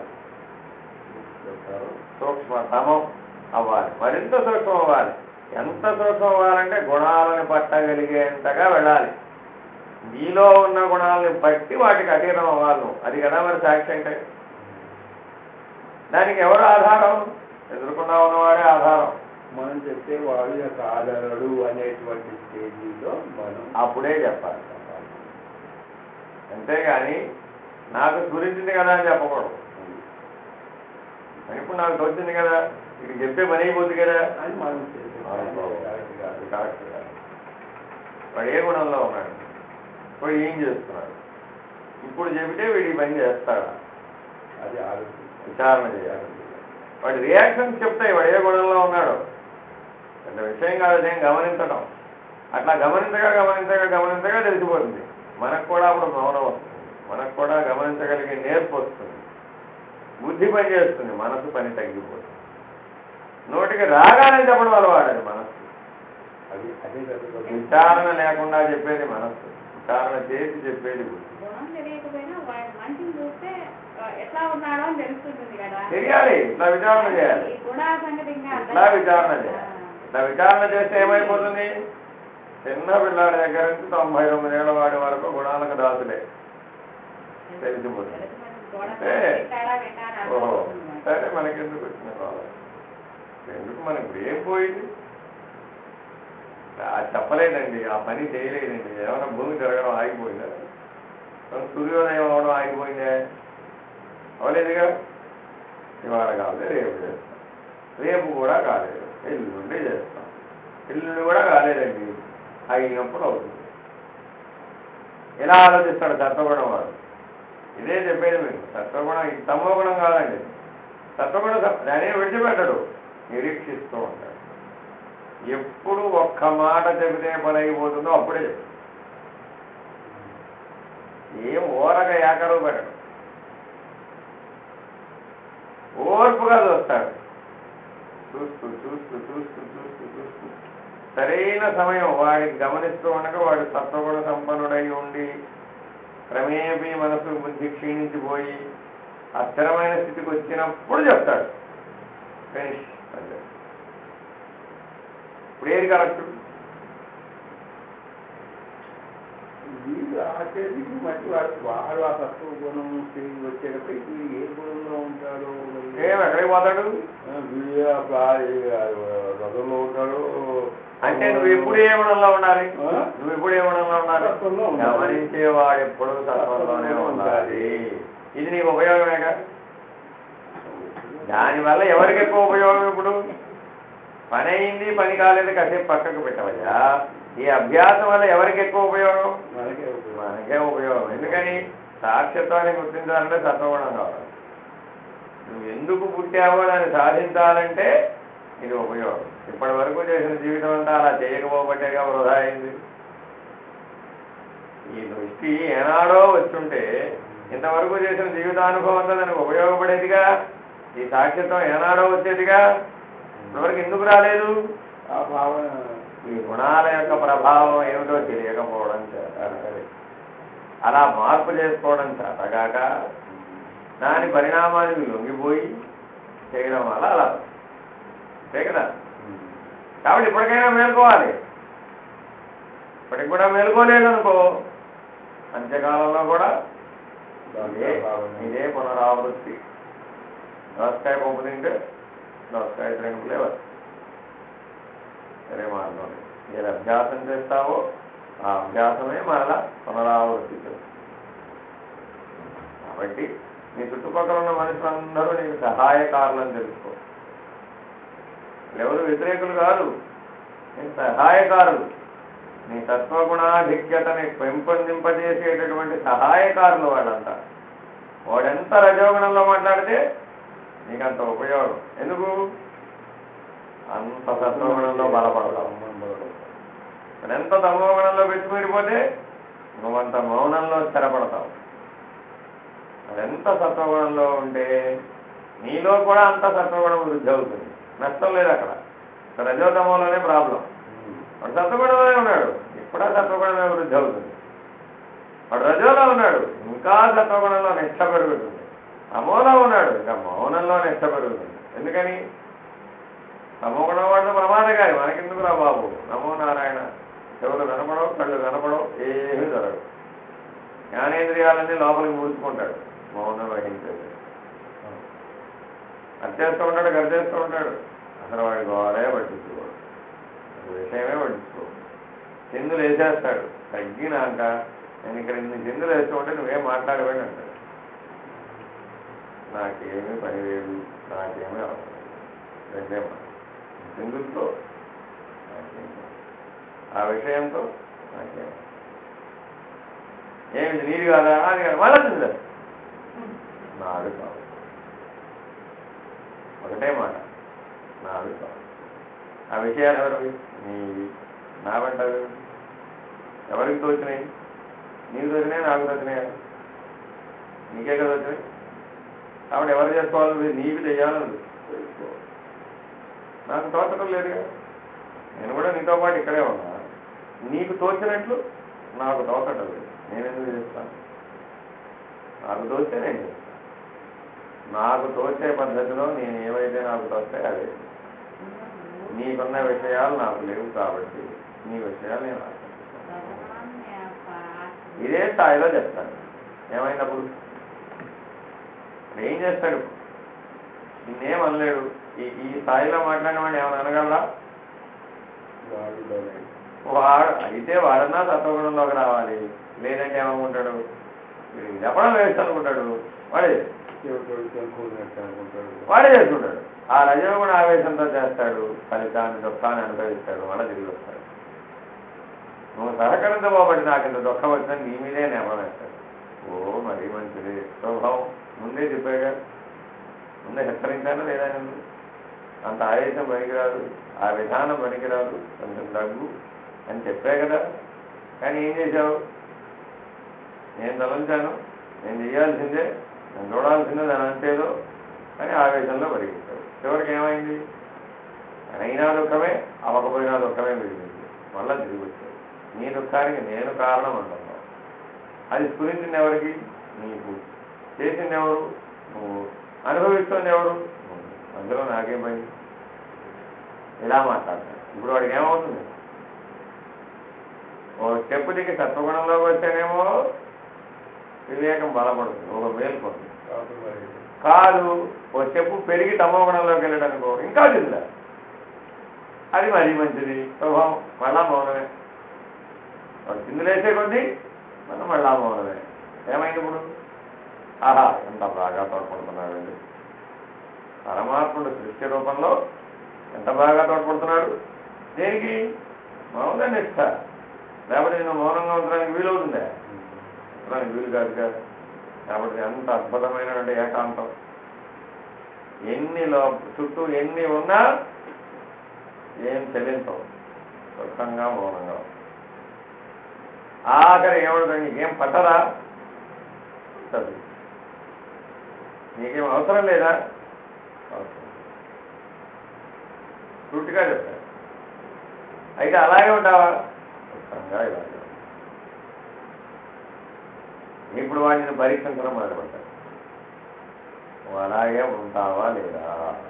సూక్ష్మతమం అవ్వాలి, మరింత సూక్ష్మం అవ్వాలి. ఎంత సూక్ష్మం అవ్వాలంటే గుణాలను పట్టగలిగేంతగా వెళ్ళాలి. నీలో ఉన్న గుణాలని బట్టి వాటికి అతీతం అవ్వాలి నువ్వు. అది కదా మరి సాక్షి అంటే. దానికి ఎవరు ఆధారం? ఎదుర్కొన్నా ఉన్నవాడే ఆధారం. మనం చెప్తే వాడు యొక్క ఆధారుడు అనేటువంటి స్టేజీలో మనం అప్పుడే చెప్పాలి. అంతేగాని నాకు గురించింది కదా అని చెప్పకూడదు. ఇప్పుడు నాకు తోచింది కదా, ఇది చెప్తే పని అయిపోతుంది కదా అని మనం కరెక్ట్ కాదు. వాడు ఏ గుణంలో ఉన్నాడు, వాడు ఏం చేస్తున్నాడు, ఇప్పుడు చెబితే వీడి పని చేస్తాడా, అది విచారణ చేయాలి. వాడి రియాక్షన్స్ చెప్తాయి వాడు ఏ గుణంలో ఉన్నాడు. పెద్ద విషయం కాదు, నేను గమనించడం. అట్లా గమనించగా తెలిసిపోతుంది. మనకు కూడా అప్పుడు మౌనం వస్తుంది, మనకు కూడా గమనించగలిగే నేర్పు వస్తుంది, బుద్ధి పని చేస్తుంది, మనసు పని తగ్గిపోతుంది. నోటికి రాగానే చెప్పడం అలవాడది మనస్సు. విచారణ లేకుండా చెప్పేది మనస్సు, విచారణ చేసి చెప్పేది బుద్ధి. గుణం తెలియకపోయినా మనిషిని చూస్తే ఎట్లా ఉన్నాడో అని తెలుస్తుంది కదా. తెలియాలి, ఇట్లా విచారణ చేయాలి, ఇట్లా విచారణ చేయాలి. ఇట్లా విచారణ చేస్తే ఏమైపోతుంది? చిన్న పిల్లాడి దగ్గర నుంచి 99 ఏళ్ల వాడి వరకు గుణాలకు దాసులే తెలిసిపోతుంది. ఓహో సరే, మనకెందుకు వచ్చిన కావాలి, ఎందుకు మనకు ఏం పోయింది? చెప్పలేదండి, ఆ పని చేయలేదండి, ఏమైనా భూమి తిరగడం ఆగిపోయిందా, సూర్యోదయం అవడం ఆగిపోయిందే, అవలేదుగా. ఇవాళ కాలేదు, రేపు చేస్తాం, రేపు కూడా కాలేదు, ఎల్లుండి చేస్తాం, ఎల్లుండి కూడా కాలేదండి, అయినప్పుడు అవుతుంది. ఇలా ఆలోచిస్తాడు సత్వగుణం వాడు. ఇదే చెప్పేది మీకు. సత్వగుణం తమోగుణం కాదండి. సత్వగుణం దాన్ని విడిచిపెట్టడు, నిరీక్షిస్తూ ఉంటాడు. ఎప్పుడు ఒక్క మాట చెబితే పని అయిపోతుందో అప్పుడే చెప్తాడు. ఏం ఓరక ఏకరవు పెట్టడు, ఓర్పుగా చూస్తాడు. చూస్తూ సరైన సమయం వాడికి గమనిస్తూ ఉండగా వాడు సత్వగుణ సంపన్నుడై ఉండి క్రమేపీ మనసు బుద్ధి క్షీణించిపోయి ఆ స్థిరమైన స్థితికి వచ్చినప్పుడు చెప్తాడు ఫినిష్ అంటే. ఇప్పుడు ఏది కరెక్ట్? వీడు ఆచరించి మట్టి వాడు ఆ తత్వ గుణం స్టేజ్ వచ్చేటప్పుడు వీడు ఏ గుణంలో ఉంటాడో ఎక్కడికి పోతాడు? వీడు రథంలో ఉంటాడు. అంటే నువ్వు ఎప్పుడు ఏ గుణంలో ఉండాలి? నువ్వు ఎప్పుడు ఏ గుణంలో ఉండాలి? గమనించేవాడు ఎప్పుడు తత్వంలోనే ఉండాలి. ఇది నీకు ఉపయోగమేగా. దానివల్ల ఎవరికి ఎక్కువ ఉపయోగం? ఇప్పుడు పని అయింది, పని కాలేదు, కాసేపు పక్కకు పెట్టవయ్యా. ఈ అభ్యాసం వల్ల ఎవరికి ఎక్కువ ఉపయోగం? మనకే ఉపయోగం. ఎందుకని? సాక్షిత్వాన్ని గుర్తించాలంటే సత్వగుణం కావాలి. నువ్వు ఎందుకు పుట్టావో దాన్ని సాధించాలంటే ఇది ఉపయోగం. ఇప్పటి వరకు చేసిన జీవితం అంతా అలా చేయకపోబట్టేగా వృధా అయింది. ఈ దృష్టి ఏనాడో వచ్చుంటే ఇంతవరకు చేసిన జీవితానుభవం అంతా దానికి ఉపయోగపడేదిగా. ఈ సాక్షిత్వం ఏనాడో వచ్చేదిగా. ఇంతవరకు ఎందుకు రాలేదు? ఆ భావన ఈ గుణాల యొక్క ప్రభావం ఏమిటో తెలియకపోవడం చేత, అలా మార్పు చేసుకోవడం చేతగాక దాని పరిణామానికి లొంగిపోయి చేయడం వల్ల అలా అంతే కదా. కాబట్టి ఇప్పటికైనా మేల్కోవాలి. ఇప్పటికి కూడా మేల్కోలేదనుకో అంత్యకాలంలో కూడా ఇదే పునరావృత్తి. దోసకాయ పంపు తింటే దోసకాయ త్రెంపులే వస్తాయి. సరే మార్గం ఏది అభ్యాసం చేస్తావో ఆ అభ్యాసమే మరలా పునరావృత్తి చేస్తుంది. కాబట్టి నీ చుట్టుపక్కల ఉన్న మనుషులందరూ నీకు సహాయకారులని తెలుసుకో. ఎవరు వ్యతిరేకులు కాదు, నీకు సహాయకారులు. నీ తత్వగుణాధిక్యతని పెంపొందింపజేసేటటువంటి సహాయకారులు వాళ్ళంతా. వాడెంత రజోగుణంలో మాట్లాడితే నీకంత ఉపయోగం. ఎందుకు? అంత సత్వగుణంలో బలపడతావు. ఎంత తమోగుణంలో పెట్టుకుడిపోతే నువ్వంత మౌనంలో స్థిరపడతావు. అదెంత సత్వగుణంలో ఉంటే నీలో కూడా అంత సత్వగుణం వృద్ధి అవుతుంది. నష్టం లేదు అక్కడ. రజోతమంలోనే ప్రాబ్లం. వాడు సత్వగుణంలోనే ఉన్నాడు, ఇప్పుడా సత్వగుణమే వృద్ధి అవుతుంది. వాడు రజోలో ఉన్నాడు, ఇంకా సత్వగుణంలో నిష్ఠ పెరుగుతుంది. తమోలో ఉన్నాడు, ఇంకా మౌనంలో నిష్ఠ పెరుగుతుంది. ఎందుకని? తమోగుణం వాడితో ప్రమాదకారి. మనకెందుకు రా బాబు? నమో నారాయణ. చెవులు కనపడవు, కళ్ళు కనపడవు, ఏమీ జరగవు. జ్ఞానేంద్రియాలన్నీ లోపలికి మూర్చుకుంటాడు మౌనం వహించేది. అర్చేస్తూ ఉంటాడు, గర్చేస్తూ ఉంటాడు. అసలు వాడి గోడే పట్టించుకోడు, విషయమే పట్టించుకోడు. చిందులు వేసేస్తాడు. తగ్గినాక నేను ఇక్కడ ఇన్ని చిందులు వేస్తూ ఉంటే నువ్వేం మాట్లాడవేని అంటాడు. నాకేమీ పని లేదు, నాకేమీ అవసరం రెండే మాట. చిందులతో ఆ విషయంతో నాకేమో ఏమిటి నీరు కాదా అది కాదు మళ్ళా చిందులు నాడు కాదు. ఒకటే మాట, నాడు కాదు. ఆ విషయాలు ఎవరివి? నీవి. నా వెంటవి ఎవరికి తోచినాయి? నీకు తోచినాయి, నాకు తోచినాయి, నీకే కదా వచ్చినాయి. కాబట్టి ఎవరు చేసుకోవాలి? నీవి చెయ్యాలని తెలుసుకోవాలి. నాకు తోచడం లేదుగా. నేను కూడా నీతో పాటు ఇక్కడే ఉన్నా. నీకు తోచినట్లు నాకు తోచడం లేదు. నేనెందుకు చేస్తాను? నాకు తోస్తే నేను చేస్తాను. నాకు తోచే పద్ధతిలో నేను ఏవైతే నాకు తోస్తాయో అదే. నీకున్న విషయాలు నాకు లేవు కాబట్టి నీ విషయాలు నేను ఇదే స్థాయిలో చెప్తాను. ఏమైనప్పుడు ఏం చేస్తాడు? నిన్నేం అనలేడు. ఈ స్థాయిలో మాట్లాడిన వాడిని ఏమైనా అనగలరా? వాడు అయితే వాడన్నా సత్వగుణంలోకి రావాలి. లేదంటే ఏమనుకుంటాడు? చెప్పడం వేస్ట్ అనుకుంటాడు. వాడే చేసుకుంటాడు. ఆ రజోగుణ ఆవేశంతో చేస్తాడు. ఫలితాన్ని దుఃఖాన్ని అనుభవిస్తాడు. మళ్ళీ తిరిగి వస్తాడు. నువ్వు సహకరించబోబట్టి నాకు ఇంత దుఃఖం వచ్చిందని నీ మీదే నెపం వేస్తాడు. ఓ మరీ మంచిది స్వభావం. ముందే చెప్పాగా, ముందే హెచ్చరించాను లేదా? నేను అంత ఆవేశం పనికిరాదు, ఆ విధానం పనికిరాదు, కొంచెం దగ్గు అని చెప్పే కదా. కానీ ఏం చేశావు? నేను తలంచాను, నేను చేయాల్సిందే, నేను చూడాల్సిందే, దాని అంతేదో అని ఆవేశంలో పరిగెత్తాడు. చివరికి ఏమైంది? అయినా దుఃఖమే, అవ్వకపోయినా దుఃఖం. దుఃఖమే మిగిలింది. మళ్ళా తిరిగి వచ్చావు. నీ దుఃఖానికి నేను కారణం అంటున్నావు. అది స్ఫురించింది ఎవరికి? నీకు. చేసింది ఎవరు? నువ్వు. అనుభవిస్తుంది ఎవరు? అందులో నాకేం పని? ఇలా మాట్లాడతాను. ఇప్పుడు వాడికి ఏమవుతుంది? ఓ స్టెప్ దిగి సత్వగుణంలోకి వస్తేనేమో వివేకం బలపడుతుంది, ఒక మేల్కొంది. కాదు, ఓ స్టెప్ పెరిగి తమోగుణంలోకి వెళ్ళడానికో ఇంకా దిగుదా, అది మరీ మంచిది స్వభావం. మళ్ళా మౌనమే. వాడు చిందులేసే కొద్దీ మనం మళ్ళా మౌనమే. ఏమైంది ఇప్పుడు? ఆహా, ఎంత బాగా తోడ్పడుతున్నాడండి పరమాత్ముడు సృష్టి రూపంలో. ఎంత బాగా తోడ్పడుతున్నాడు. దేనికి? మౌన నిష్ఠ. లేకపోతే నేను మౌనంగా ఉండడానికి వీలవుతుందా? ఉండడానికి వీలు కాదు కాదు. కాబట్టి అంత అద్భుతమైనటువంటి ఏకాంతం. చుట్టూ ఎన్ని ఉన్నా ఏం చెల్లించవు. సుఖంగా మౌనంగా. ఆఖరి ఏమవుతుంది? నీకేం పట్టరా? చదువు. నీకేం అవసరం లేదా? అవసరం. సూటిగా చెప్తారు. అయితే అలాగే ఉంటావా? సుఖంగా ఇలాగే. ఇప్పుడు వాడిని పరీక్షించడం మొదలుపెట్టారు. నువ్వు అలాగే ఉంటావా లేదా?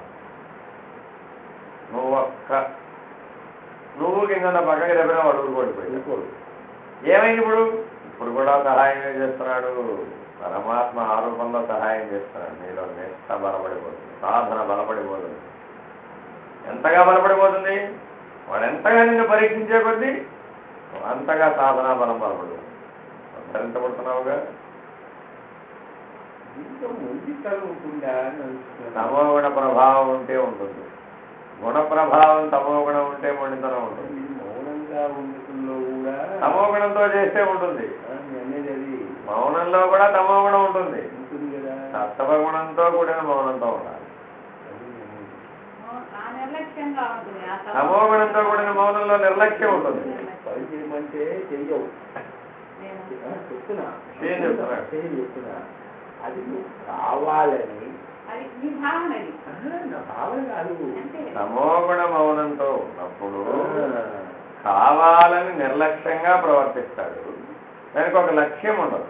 నువ్వు కింద పక్కకి చెప్పినా వాడు ఊరుకోడిపోయి ఏమైంది? ఇప్పుడు కూడా సహాయమే చేస్తున్నాడు. పరమాత్మ ఆరూపంలో సహాయం చేస్తున్నాడు. నీలో నిష్ఠ బలపడిపోతుంది, సాధన బలపడిపోతుంది. ఎంతగా బలపడిపోతుంది? వాడు ఎంతగా నిన్ను పరీక్షించే కొద్దీ అంతగా సాధన బలం బలపడుతుంది. ధరించబడుతున్నావుగా. తమోగుణ ప్రభావం ఉంటే ఉంటుంది, గుణ ప్రభావం తమోగుణం ఉంటే మొండితనం ఉంటుంది. మౌనంగా ఉండటంలో కూడా తమోగుణంతో చేస్తే ఉంటుంది. మౌనంలో కూడా తమోగుణం ఉంటుంది. సత్వగుణంతో కూడిన మౌనంతో ఉండాలి. తమోగుణంతో కూడిన మౌనంలో నిర్లక్ష్యం ఉంటుంది. పని చేయమంటే చెయ్యవు చెప్తున్నా. అది నువ్వు కావాలని నా భావన కాదు. తమోగుణ మౌనంతో ఉన్నప్పుడు కావాలని నిర్లక్ష్యంగా ప్రవర్తిస్తాడు. దానికి ఒక లక్ష్యం ఉండదు.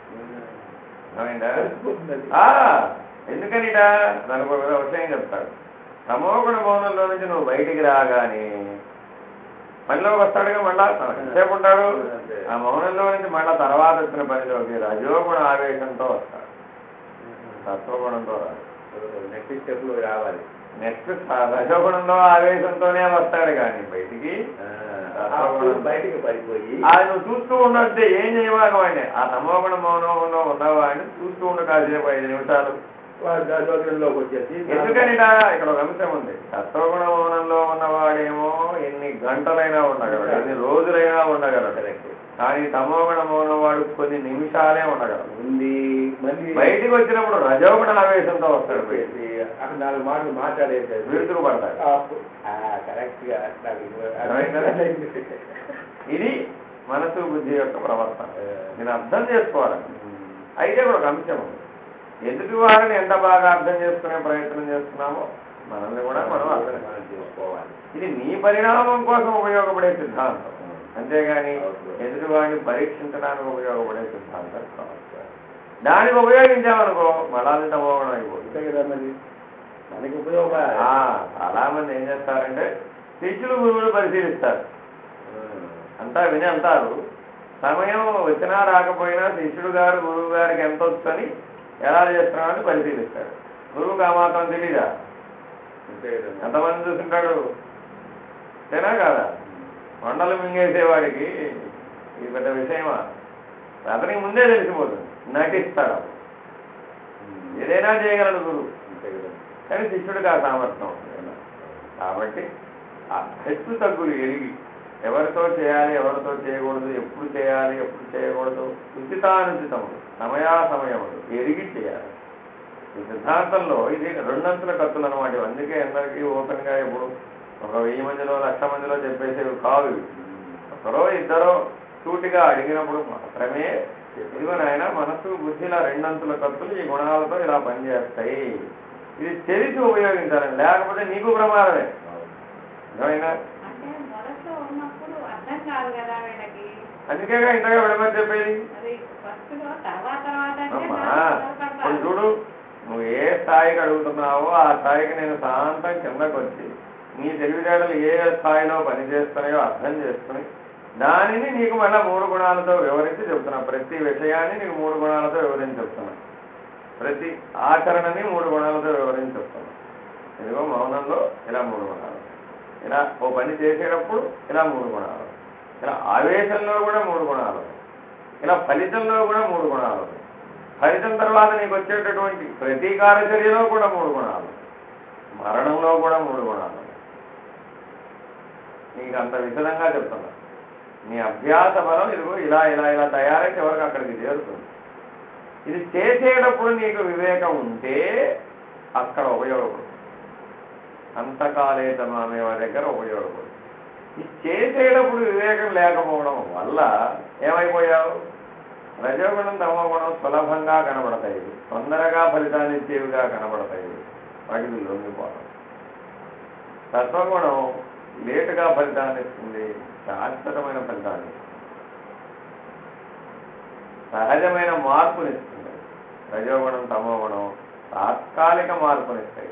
ఎందుకనిటా దానికి ఒక విషయం చెప్తాడు. తమోగుణ మౌనంలో నుంచి నువ్వు బయటికి రాగానే పనిలోకి వస్తాడుగా. మళ్ళా ఎంతసేపు ఉంటాడు? ఆ మౌనంలో నుంచి మళ్ళా తర్వాత వచ్చిన పనిలోకి రజోగుణ ఆవేశంతో వస్తాడు. సత్వగుణంతో రాదు. నెక్స్ట్ స్టెప్ లో రావాలి. నెక్స్ట్ రజోగుణంలో ఆవేశంతోనే వస్తాడు కానీ బయటికి బయటికి పడిపోయి అది నువ్వు చూస్తూ ఉన్నట్టే ఏం చేయవాడు వాడిని. ఆ తమోగుణ మౌనంలో ఉన్నవాడిని చూస్తూ ఉండు కాసేపు 5 నిమిషాలు. రజోగుణంలోకి వచ్చేసి ఎందుకనిటా ఇక్కడ ఒక అంశం ఉంది. సత్వగుణ మౌనంలో ఉన్నవాడేమో ఎన్ని గంటలైనా ఉండగలడు, ఎన్ని రోజులైనా ఉండగలడు. కానీ తమోగుణ మౌనం వాడు కొన్ని నిమిషాలే ఉండగలడు. బయటికి వచ్చినప్పుడు రజోగుణ ఆవేశంతో వస్తాడు. అక్కడ 4 మాటలు మాట్లాడేది విరుచుకు పడతాడు. కరెక్ట్ గా. ఇది మనసు బుద్ధి యొక్క ప్రవర్తన. నేను అర్థం చేసుకోవాలి. అయితే ఒక అంశం ఉంది. ఎదుటి వారిని ఎంత బాగా అర్థం చేసుకునే ప్రయత్నం చేస్తున్నామో మనల్ని కూడా మనం అర్థం చేసుకోవాలి. ఇది నీ పరిణామం కోసం ఉపయోగపడే సిద్ధాంతం, అంతేగాని ఎదుటి వాడిని పరీక్షించడానికి ఉపయోగపడే సిద్ధాంతం కాదు. దానికి ఉపయోగించామనుకో మళ్ళా తమోగుణం అయిపోతుంది కదా. మరి మనకి ఉపయోగం. చాలా మంది ఏం చేస్తారంటే శిష్యులు గురువులు పరిశీలిస్తారు. అంతా విని అంటారు. సమయం వచ్చినా రాకపోయినా శిష్యుడు గారు గురువు గారికి ఎంత వచ్చని ఎలా చేస్తున్నాడని పరిశీలిస్తాడు. గురువుకి ఆ మాత్రం తెలీదా? ఎంతమంది చూస్తుంటాడు? అంతేనా కాదా? కొండలు మింగేసేవాడికి ఇది పెద్ద విషయమా? అతనికి ముందే తెలిసిపోతుంది. నటిస్తాడు. ఏదైనా చేయగలడు గురువు, కానీ శిష్యుడికి ఆ సామర్థ్యం ఉంటుంది. కాబట్టి ఆ హెచ్చు తగ్గులు ఎరిగి ఎవరితో చేయాలి, ఎవరితో చేయకూడదు, ఎప్పుడు చేయాలి, ఎప్పుడు చేయకూడదు, ఉచితానుచితములు, సమయాసమయములు ఎరిగి చేయాలి. ఈ సిద్ధాంతంలో ఇది 2 అంచుల కత్తులు అన్నమాట. అందుకే అందరికీ ఓపెన్గా ఎప్పుడు ఒక 1000 మందిలో 1,00,000 మందిలో చెప్పేసేవి కావు. ఒకరో ఇద్దరో సూటిగా అడిగినప్పుడు మాత్రమే ఇదిగో నాయన మనసు బుద్ధిలా 2 అంచుల కత్తులు ఈ గుణాలతో ఇలా పనిచేస్తాయి, ఇది తెలిసి ఉపయోగించాలని. లేకపోతే నీకు ప్రమాదమే. అంటే మొదట్లో కాదు కదా వీళ్ళకి. అందుకేగా ఇంతగా విడమని చెప్పేది. అది ఫస్ట్ తర్వాత తర్వాత అంటే అమ్మా బాధపడతారు. ఇప్పుడు చూడు, నువ్వు ఏ స్థాయికి అడుగుతున్నావో ఆ స్థాయికి నేను శాంతం కిందకు వచ్చి నీ తెలివితేటలు ఏ స్థాయిలో పనిచేస్తున్నాయో అర్థం చేసుకుని దానిని నీకు మళ్ళీ 3 గుణాలతో వివరించి చెప్తున్నా. ప్రతి విషయాన్ని నీకు 3 గుణాలతో వివరించి చెప్తున్నా. ప్రతి ఆచరణని 3 గుణాలతో వివరించి చెప్తున్నా. ఇదిగో మౌనంలో ఇలా 3 గుణాలు, ఇలా ఓ పని చేసేటప్పుడు ఇలా 3 గుణాలు, ఇలా ఆవేశంలో కూడా 3 గుణాలు, ఇలా ఫలితంలో కూడా 3 గుణాలు, ఫలితం తర్వాత నీకు వచ్చేటటువంటి ప్రతీకార చర్యలో కూడా 3 గుణాలు, మరణంలో కూడా 3 గుణాలు. నీకు అంత విశదంగా చెప్తున్నా. నీ అభ్యాస బలం ఇదిగో ఇలా ఇలా ఇలా తయారై చివరికి అక్కడికి చేరుతుంది. ఇది చేసేటప్పుడు నీకు వివేకం ఉంటే అక్కడ ఉపయోగపడుతుంది. అంతకాలే తమామేవ దగ్గర ఉపయోగపడుతుంది. ఇది చేసేటప్పుడు వివేకం లేకపోవడం వల్ల ఏమైపోయావు? రజోగుణం తమోగుణం సులభంగా కనబడతాయి, తొందరగా ఫలితాన్ని ఇచ్చేవిగా కనబడతాయి, వాటికి లొంగిపోవడం. సత్వగుణం లేటుగా ఫలితాన్ని ఇస్తుంది, శాశ్వతమైన ఫలితాన్ని, సహజమైన మార్పునిస్తుంది. రజోగుణం తమోగుణం తాత్కాలిక మార్పునిస్తాయి.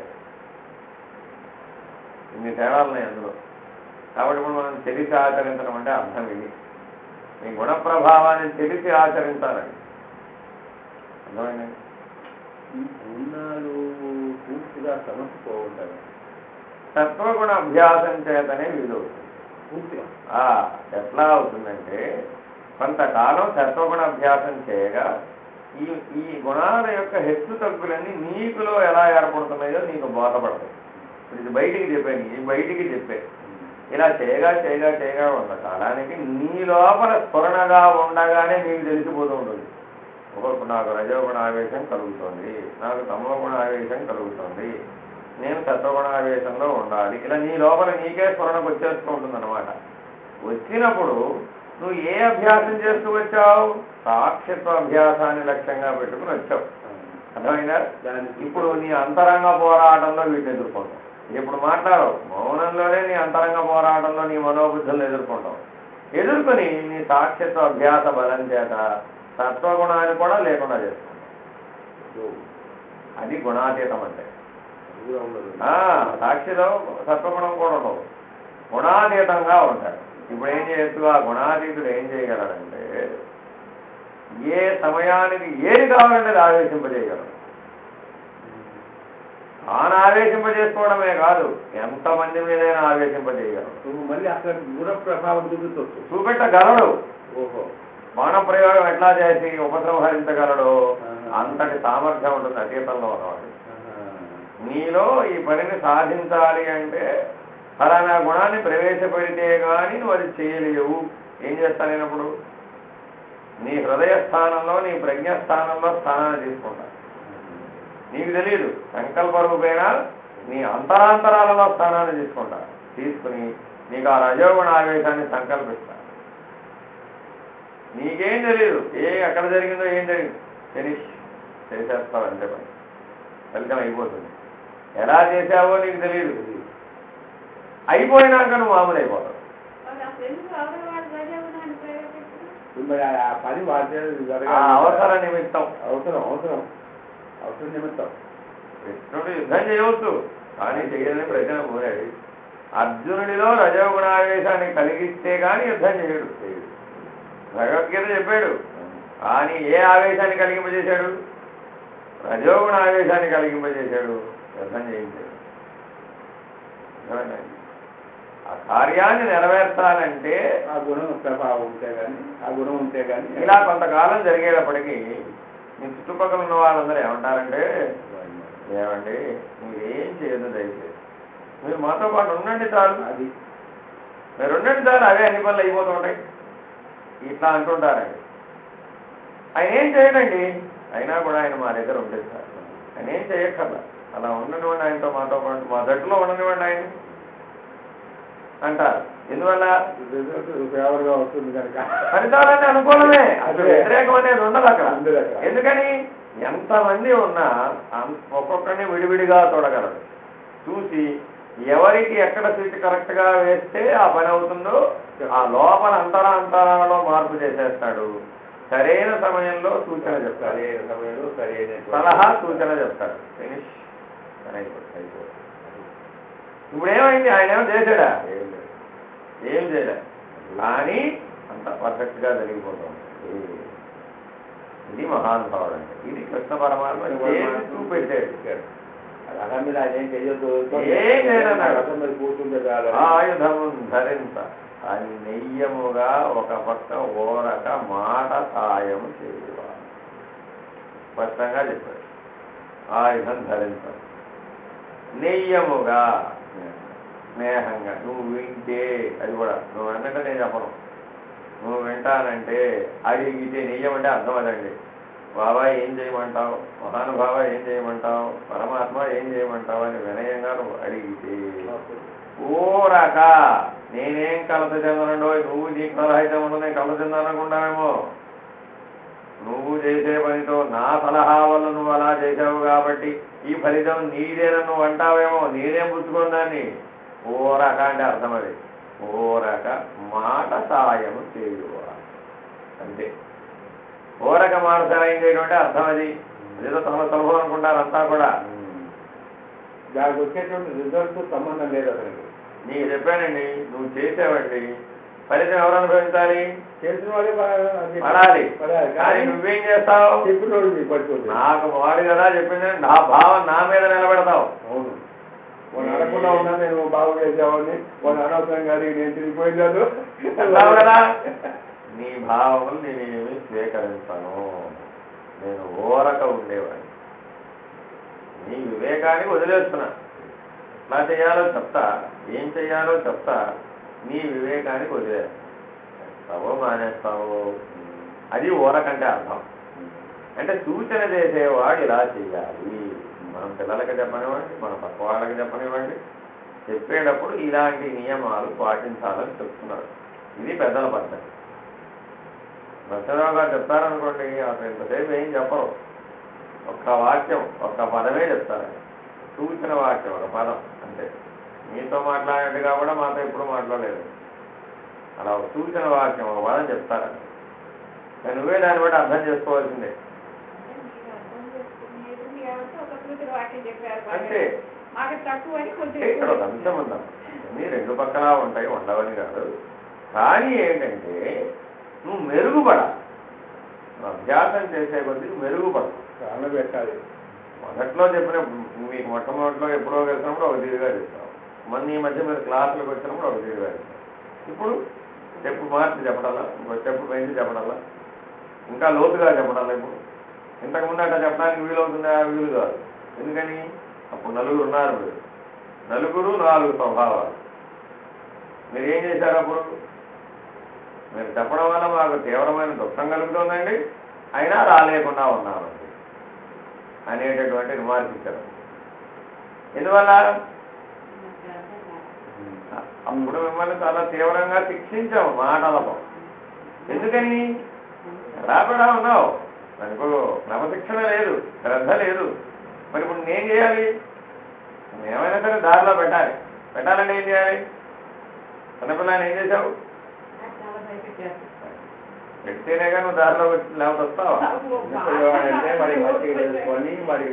ఇన్ని తేడాలున్నాయి అందులో. కాబట్టి ఇప్పుడు మనం తెలిసి ఆచరించడం అంటే అర్థం ఇది. మీ గుణ ప్రభావాన్ని తెలిసి ఆచరించాలని అర్థమైందండి. ఈ గుణాలు పూర్తిగా సమస్యపోఉంటారు. సత్వగుణ అభ్యాసం చేతనే వీలవుతుంది పూర్తిగా. ఎట్లా అవుతుందంటే కొంతకాలం సత్వగుణ అభ్యాసం చేయగా ఈ గుణాల యొక్క హెచ్చు తగ్గులన్నీ నీకులో ఎలా ఏర్పడుతున్నాయో నీకు బోధపడతాయి. ఇది బయటికి చెప్పాను, ఈ బయటికి చెప్పే ఇలా చేయగా చేయగా చేయగా కొంతకాలానికి నీ లోపల స్ఫురణగా ఉండగానే నీకు తెలిసిపోతూ ఉంటుంది. నాకు రజోగుణ ఆవేశం కలుగుతుంది, నాకు తమోగుణ ఆవేశం కలుగుతుంది, నేను సత్వగుణ ఆవేశంలో ఉండాలి. ఇలా నీ లోపల నీకే స్ఫురణకు వచ్చేస్తూ ఉంటుంది అన్నమాట. వచ్చినప్పుడు నువ్వు ఏ అభ్యాసం చేస్తూ వచ్చావు? సాక్షిత్వ అభ్యాసాన్ని లక్ష్యంగా పెట్టుకుని వచ్చావు. అర్థమైందా? ఇప్పుడు నీ అంతరంగ పోరాటంలో వీటిని ఎదుర్కొంటావు. ఇప్పుడు మాట్లాడవు, మౌనంలోనే నీ అంతరంగ పోరాటంలో నీ మనోబుద్ధులను ఎదుర్కొంటావు. ఎదుర్కొని నీ సాక్షిత్వ అభ్యాస బలం చేత సత్వగుణాన్ని కూడా లేకుండా చేసుకుంటావు. అది గుణాతీతం అంటే. సాక్షిలో సత్వగుణం కూడా ఉండవు, గుణాతీతంగా ఉంటాడు. ఇప్పుడు ఏం చేయొచ్చు? ఆ గుణాతీతుడు ఏం చేయగలడంటే ఏ సమయానికి ఏది కావాలంటే అది ఆవేశింపజేయగలడు. తాను ఆవేశింపజేసుకోవడమే కాదు, ఎంతమంది మీదైనా ఆవేశింపజేయగలడు. మళ్ళీ అక్కడ గుణ ప్రభావం చూపెట్టగలడు. ఓహో, బాణ ప్రయోగం ఎట్లా చేసి ఉపసంహరించగలడు అంతటి సామర్థ్యం ఉంటుంది అతీతంలో ఉన్నవాడు. నీలో ఈ పనిని సాధించాలి అంటే ఫలానా గుణాన్ని ప్రవేశపెడితే కానీ నువ్వు అది చేయలేవు. ఏం చేస్తానప్పుడు నీ హృదయ స్థానంలో, నీ ప్రజ్ఞాస్థానంలో స్థానాన్ని తీసుకుంటా. నీకు తెలియదు, సంకల్ప రూపేణ నీ అంతరాంతరాలలో స్థానాన్ని తీసుకుంటా. తీసుకుని నీకు ఆ రజోగుణ ఆవేశాన్ని సంకల్పిస్తా. నీకేం తెలియదు, ఎక్కడ జరిగిందో ఏం జరిగింది, ఫినిష్ చేసేస్తావు, అంతే పని, ఫలితం అయిపోతుంది. ఎలా చేసావో నీకు తెలియదు, అయిపోయినాక నువ్వు మామూలు అయిపోతావు. అవసర నిమిత్తం, అవసరం నిమిత్తం కృష్ణుడు యుద్ధం చేయవచ్చు, కానీ చేయని ప్రజలు కోరాడు. అర్జునుడిలో రజోగుణావేశాన్ని కలిగిస్తే కానీ యుద్ధం చేయడు. భగవద్గీత చెప్పాడు. కానీ ఏ ఆవేశాన్ని కలిగింపజేశాడు? రజోగుణ ఆవేశాన్ని కలిగింపజేశాడు, యుద్ధం చేయించాడు. ఆ కార్యాన్ని నెరవేర్చాలంటే ఆ గుణం ప్రభావం ఉంటే కానీ ఇలా కొంతకాలం జరిగేటప్పటికీ నీ చుట్టుపక్కల ఉన్న వాళ్ళందరూ ఏమంటారంటే, ఏమండి మీరేం చేయదు దయచేసి, మీరు మాతో పాటు ఉండండి చాలు, అది మీరు ఉండండి చాలు, అవే అన్ని పనులు అయిపోతూ ఉంటాయి, ఇట్లా అంటుంటారండి. ఆయన ఏం చేయడండి, అయినా కూడా ఆయన మా దగ్గర ఉండేది సార్, ఆయన ఏం చేయక్కర్లా, అలా ఉండనివ్వండి, ఆయనతో మాతో పాటు మా జట్టులో ఉండనివ్వండి ఆయన అంటారు. ఎందువల్ల? ఫేవర్గా వస్తుంది కనుక. ఫలితాలన్నీ అనుకూలమే, అసలు వ్యతిరేకం అనేది ఉండదు అక్కడ. ఎందుకని? ఎంతమంది ఉన్నా ఒక్కొక్కరిని విడివిడిగా చూడగలడు. చూసి ఎవరికి ఎక్కడ స్విచ్ కరెక్ట్గా వేస్తే ఆ పని అవుతుందో ఆ లోపల అంతరాంతరాలలో మార్పు చేసేస్తాడు. సరైన సమయంలో సూచన చెప్తాడు, సరైన సమయంలో సరైన సలహా సూచన చెప్తాడు. ఫినిష్ అయిపోతుంది. ఇప్పుడు ఏమైంది? ఆయన ఏమో చేశాడా? ఏం చేయలే, కానీ అంత పర్ఫెక్ట్గా జరిగిపోతుంది. ఇది మహానుభావుడు అంటే. ఇది కృష్ణ పరమాత్మ చూపెట్టాడు. అలా మీద ఆయన ఏం చేయొద్దు, ఏం చేయనన్నాడు. రథం మీద కూర్చుంటే చాలు. ఆయుధము ధరించ అని నెయ్యముగా ఒక పక్క ఓరక మాట సాయము చేయాలి. స్పష్టంగా చెప్పాడు. ఆయుధం ధరించాలి నెయ్యముగా, స్నేహంగా. నువ్వు వింటే, అది కూడా నువ్వు అన్నట్టు నేను చెప్పను, నువ్వు వింటానంటే అడిగితే నెయ్యం అంటే అర్థం అదండి. బాబా ఏం చేయమంటావు, మహానుభావ ఏం చేయమంటావు, పరమాత్మ ఏం చేయమంటావు అని వినయంగా నువ్వు అడిగితే, ఊరక నేనేం కలత చెందనండో, నువ్వు నీకు సలహా ఉండదు, నేను కలత చెందనుకుంటావేమో. నువ్వు చేసే పనితో నా సలహా వల్ల నువ్వు అలా చేసావు కాబట్టి ఈ ఫలితం నీదేనని నువ్వు అంటావేమో, నేనేం పుచ్చుకోను దాన్ని. ఊరక అంటే అర్థం అది. ఊరక మాట సాయము చేయువా అంతే. ఊరక మాట సాయం చేయడం అంటే అర్థం అది. ఏదో చాలా సులభం అనుకుంటారు అంతా కూడా. దానికి వచ్చేటువంటి రిజల్ట్ సంబంధం లేదు అతనికి. నీకు చెప్పానండి, నువ్వు చేసావండి, ఫలితం ఎవరు అనుభవించాలి? చేసిన వాడే పడాలి. కానీ నువ్వేం చేస్తావు? చెప్పినోడు పడుతుంది. నాకు వాడు కదా చెప్పింది, నా భావం నా మీద నిలబెడతావు. అవును, వాడు అనకుండా ఉన్నా నేను బాగు చేసేవాడిని, వాడు అనవసరంగా నేను తిరిగిపోయినాను అంటావు కదా. నీ భావములు నేనేమి స్వీకరించను, నేను ఓరక ఉండేవాడిని. నీ వివేకానికి వదిలేస్తున్నా. ఎట్లా చేయాలో చెప్తా, ఏం చెయ్యాలో చెప్తా, నీ వివేకానికి వదిలేస్తావో మానేస్తావో. అది ఓరకంటే అర్థం. అంటే సూచన చేసేవాడు ఇలా చేయాలి. మనం పిల్లలకి చెప్పనివ్వండి, మన పక్క వాళ్ళకి చెప్పనివ్వండి, చెప్పేటప్పుడు ఇలాంటి నియమాలు పాటించాలని చెప్తున్నారు. ఇది పెద్దల పద్ధతి. దశరావు గారు చెప్తారనుకోండి, అసలు ఇంతసేపు ఏం చెప్పరు, ఒక్క వాక్యం, ఒక్క పదమే చెప్తారు. సూచన వాక్యం, ఒక పదం అంటే. మీతో మాట్లాడినట్టుగా కూడా మాతో ఎప్పుడు మాట్లాడలేదు. అలా ఒక సూచన వాక్యం, ఒక పదం చెప్తారండి. నువ్వే దాన్ని బట్టి అర్థం చేసుకోవాల్సిందే. అంటే ఇక్కడ ఒక అంశం ఉందాం, అన్నీ రెండు పక్కలా ఉంటాయి, ఉండవని కాదు. కానీ ఏంటంటే నువ్వు మెరుగుపడాలి. అభ్యాసం చేసే కొద్దీ మెరుగుపడాలి. చాలా పెట్టాలి. మొదట్లో చెప్పిన మీకు మొట్టమొదటిలో ఎప్పుడో వెళ్తున్నప్పుడు ఒక తీరుగా చెప్తాం. మొన్న ఈ మధ్య మీరు క్లాసులకు వచ్చినప్పుడు ఒక తీరుగా చెప్తాం. ఇప్పుడు స్టెప్ మార్చి చెప్పడాలా, ఇంకో స్టెప్ పెంచి చెప్పడాలా, ఇంకా లోతుగా చెప్పడాలా. ఇప్పుడు ఇంతకుముందు అట్లా చెప్పడానికి వీలవుతుందా? వీలు కాదు. ఎందుకని అప్పుడు నలుగురు ఉన్నారు. మీరు నలుగురు 4 స్వభావాలు. మీరు ఏం చేశారు అప్పుడు? మీరు చెప్పడం వల్ల మాకు తీవ్రమైన దుఃఖం కలుగుతుందండి, అయినా రాలేకుండా ఉన్నామండి అనేటటువంటి రిమార్క్ ఇచ్చారు. ఎందువల్ల? అప్పుడు మిమ్మల్ని చాలా తీవ్రంగా శిక్షించాము మాటలతో. ఎందుకని? రాబడా ఉన్నావు, మనకు క్రమశిక్షణ లేదు, శ్రద్ధ లేదు. మరి ఇప్పుడు నేను చేయాలి, ఏమైనా సరే దారిలో పెట్టాలి. పెట్టాలంటే ఏం చేయాలి? చిన్నపిల్లని ఏం చేశావు? పెడితేనేగా నువ్వు దారిలో లేకపోతే వస్తావా? అంటే మరి మంచిగా తెలుసుకొని మరి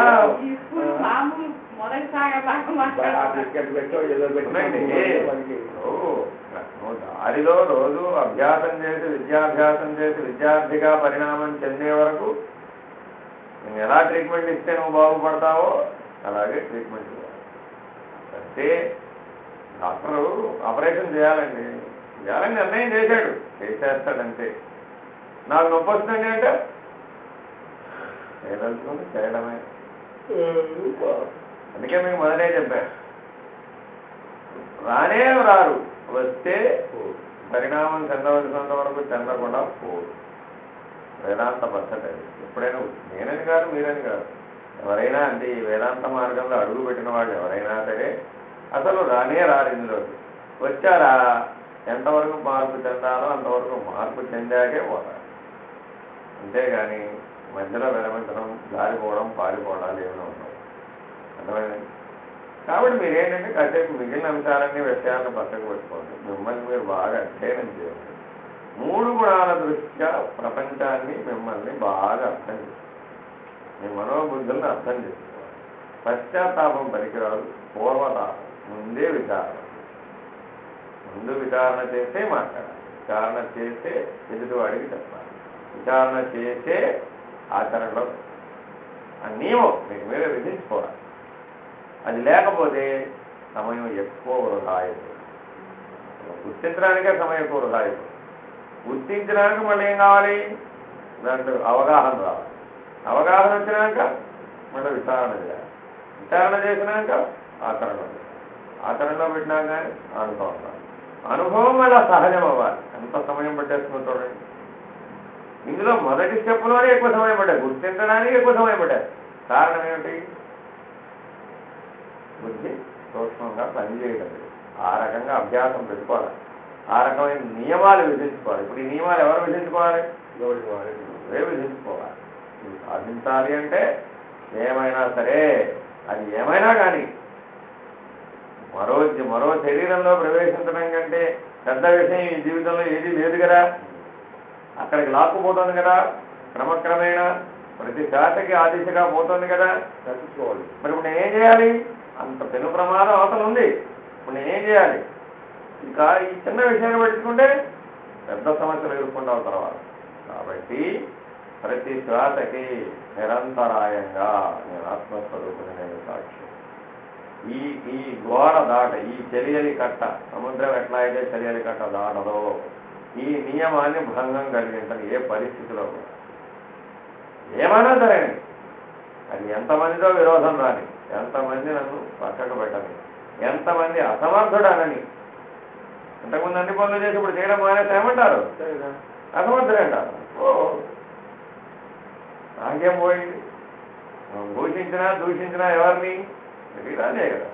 నువ్వు దారిలో రోజు అభ్యాసం చేసి విద్యాభ్యాసం చేసి విద్యార్థిగా పరిణామం చెందే వరకు నేను ఎలా ట్రీట్మెంట్ ఇస్తే నువ్వు బాగుపడతావో అలాగే ట్రీట్మెంట్ ఇవ్వాలి. అంటే డాక్టరు ఆపరేషన్ చేయాలని నిర్ణయం చేశాడు, చేసేస్తాడంతే. నాకు నొప్పి వస్తుందండి అంటే చేయదలుచుకుంది చేయడమే. అందుకే మీకు మొదలే చెప్పాను, రానే రారు, వస్తే పరిణామం చెందవలసినంత వరకు చెందకుండా పోదు. వేదాంత పద్ధతి అది. ఎప్పుడైనా నేనని కాదు, మీరని కాదు, ఎవరైనా అంటే ఈ వేదాంత మార్గంలో అడుగు పెట్టిన వాళ్ళు ఎవరైనా సరే అసలు రానే రారు ఇందులోకి. వచ్చారా, ఎంతవరకు మార్పు చెందాలో అంతవరకు మార్పు చెందాకే పోతారు. అంతేగాని మధ్యలో విరమించడం, జారిపోవడం, పారిపోవడాలు ఏమైనా ఉండవు. అర్థమైంది? కాబట్టి మీరేంటంటే కాసేపు మిగిలిన అంశాలన్నీ విషయాలను పక్కకు పెట్టుకోండి, మిమ్మల్ని మీరు బాగా అధ్యయనం చేయండి. 3 గుణాల దృష్ట్యా ప్రపంచాన్ని మిమ్మల్ని బాగా అర్థం చేసుకోండి, మీ మనోబుద్ధులను అర్థం చేసుకోవాలి. పశ్చాత్తాపం పనికిరాదు, పూర్వతాపం ముందే విచారణ. ముందు విచారణ చేసే మాట్లాడాలి, విచారణ చేసే ఎదుటివాడికి చెప్పాలి, విచారణ చేసే ఆచరణలో ఆ నియమం మీకు మీరే విధించుకోవాలి. అది లేకపోతే సమయం ఎక్కువ వృధా అయిపోతుంది. గుర్తించడానికే సమయం ఎక్కువ వృధా అయిపోతుంది. గుర్తించడానికి మళ్ళీ ఏం కావాలి? దాంట్లో అవగాహన రావాలి. అవగాహన వచ్చినాక మళ్ళీ విచారణ చేయాలి. విచారణ చేసినాక ఆచరణలో చేయాలి. ఆచరణలో పెట్టినాక అనుభవం రావాలి. అనుభవం మళ్ళీ సహజం అవ్వాలి. ఎంత సమయం పట్టేస్తుందో చూడండి. ఇందులో మొదటి స్టెప్లోనే ఎక్కువ సమయం పడ్డాయి, గుర్తించడానికి ఎక్కువ సమయం పడ్డాయి. కారణం ఏమిటి? బుద్ధి సూక్ష్మంగా పనిచేయడం. ఆ రకంగా అభ్యాసం పెట్టుకోవాలి, ఆ రకమైన నియమాలు విధించుకోవాలి. ఇప్పుడు ఈ నియమాలు ఎవరు విధించుకోవాలి? ఎవరే విధించుకోవాలి. ఇది సాధించాలి అంటే ఏమైనా సరే, అది ఏమైనా కానీ మరో శరీరంలో ప్రవేశించడం కంటే పెద్ద విషయం ఈ జీవితంలో ఏది లేదు కదా. అక్కడికి లాక్కుపోతుంది కదా, క్రమక్రమేణా ప్రతి శాతకి ఆ దిశగా పోతుంది కదా. తప్పించుకోవాలి. మరి ఇప్పుడు నేనేం చేయాలి? అంత పెను ప్రమాదం అవతల ఉంది. ఇప్పుడు నేనేం చేయాలి? ఇంకా ఈ చిన్న విషయాన్ని పట్టించుకుంటే పెద్ద సమస్యలు ఎదుర్కొంటావు తర్వాత. కాబట్టి ప్రతి శ్వాసకి నిరంతరాయంగా నేను ఆత్మస్వరూపుని, నేను సాక్షి. ఈ గోడ దాట, ఈ చర్యలి కట్ట, సముద్రం ఎట్లా అయితే చర్యలి కట్ట దాటదో, ఈ నియమాన్ని భంగం కలిగించని ఏ పరిస్థితిలో కూడా ఏమైనా సరే, అది ఎంతమందితో విరోధం రాని, ఎంతమంది నన్ను పక్కకు పెట్టని, ఎంతమంది అసమర్థుడనని. ఇంతకుముందు అన్ని పనులు చేసి ఇప్పుడు చేయడం మానేసి ఏమంటారు? అసమర్థుడే అంటారు. నాకేం పోయింది? దూషించినా ఎవరిని? అదే కదా,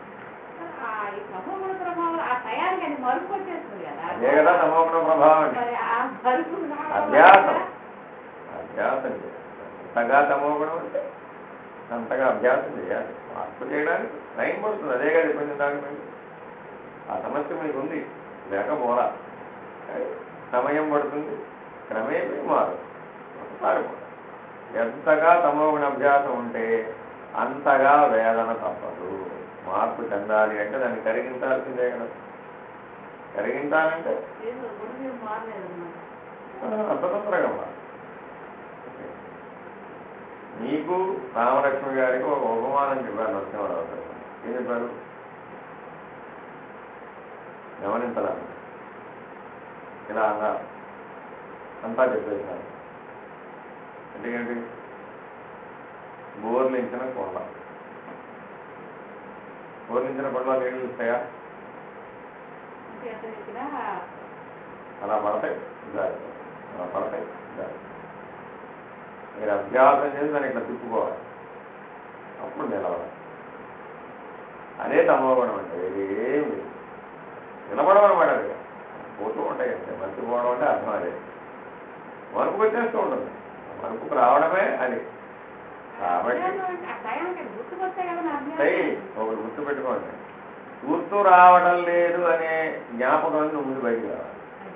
అదే కదా తమోగుణ ప్రభావం అంటే. అభ్యాసం చేయాలి. అంతగా తమోగుణం అంటే అంతగా అభ్యాసం చేయాలి. మార్పు చేయడానికి టైం పడుతుంది. అదే కదా చెప్పింది దాని. ఆ సమస్య మీకు ఉంది, లేకపోరా సమయం పడుతుంది, క్రమేపీ మారుతుంది. ఎంతగా తమోగుణ అభ్యాసం ఉంటే అంతగా వేదన తప్పదు. మార్పు చెందాలి అంటే దాన్ని కరిగించాల్సిందే కదా. కరిగించాలంటే అంత తొందరగా మారు. నీకు రామలక్ష్మి గారికి ఒక ఉపమానం చెప్పారు నరసింహారావు గారు. ఏం చెప్పారు? గమనించరా? ఇలా అన్నారు, అంతా చెప్పేసినారు. ఎందుకంటే బోర్లించిన కొండ, బోర్లించిన కొండలో నీళ్ళు ఇస్తాయా? అలా పడతాయి, అలా పడతాయి. మీరు అభ్యాసం చేసి దాన్ని ఇట్లా తిప్పుకోవాలి, అప్పుడు నిలబడాలి. అదే తమోగుణం అంటే ఏం లేదు, నిలబడడం అనమాట. అది పోతూ ఉంటాయి అంటే మర్చిపోవడం అంటే అర్థం అదే. మరుపుకు వచ్చేస్తూ ఉంటుంది, మరుపుకు రావడమే అది. కాబట్టి ఒకటి గుర్తు పెట్టుకోండి, గుర్తు రావడం లేదు అనే జ్ఞాపకం ముందు బయటికి రావాలి.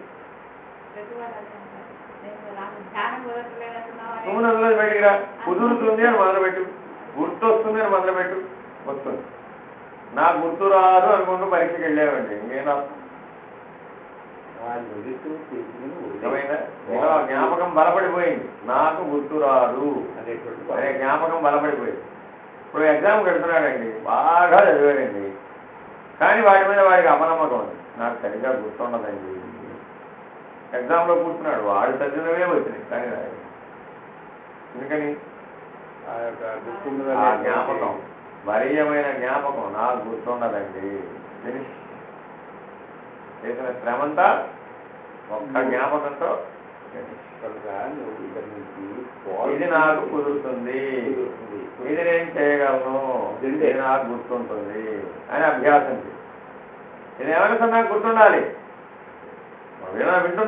నువ్వు బయటికి రా, కుదురుతుంది అని మొదలుపెట్టు, గుర్తు వస్తుంది అని మొదలుపెట్టు, వస్తుంది. నాకు గుర్తు రాదు అనుకుంటూ పరీక్షకి వెళ్ళామండి, ఇంకేం రాదు. జ్ఞాపకం బలపడిపోయింది, నాకు గుర్తు రాదు అనే జ్ఞాపకం బలపడిపోయింది. ఇప్పుడు ఎగ్జామ్ కడుతున్నాడండి, బాగా చదివాడండి, కానీ వాటి మీద వాడికి అపనమ్మకం ఉంది. నాకు సరిగ్గా గుర్తుండదండి. ఎగ్జామ్లో కూర్చున్నాడు, వాడు చదివినవే వచ్చినాయి కానీ రాదు. ఎందుకని? ఆ జ్ఞాపకం, వరీయమైన జ్ఞాపకం నాకు గుర్తుండదండి. చేసిన శ్రమంతా ఒక్క జ్ఞాపకంతో ఇది నాకు కుదురుతుంది, ఇది నేను చేయగలను, ఇది నాకు గుర్తుంటుంది అని అభ్యాసం చేయి. ఇది ఏమైనా సార్ నాకు గుర్తుండాలి.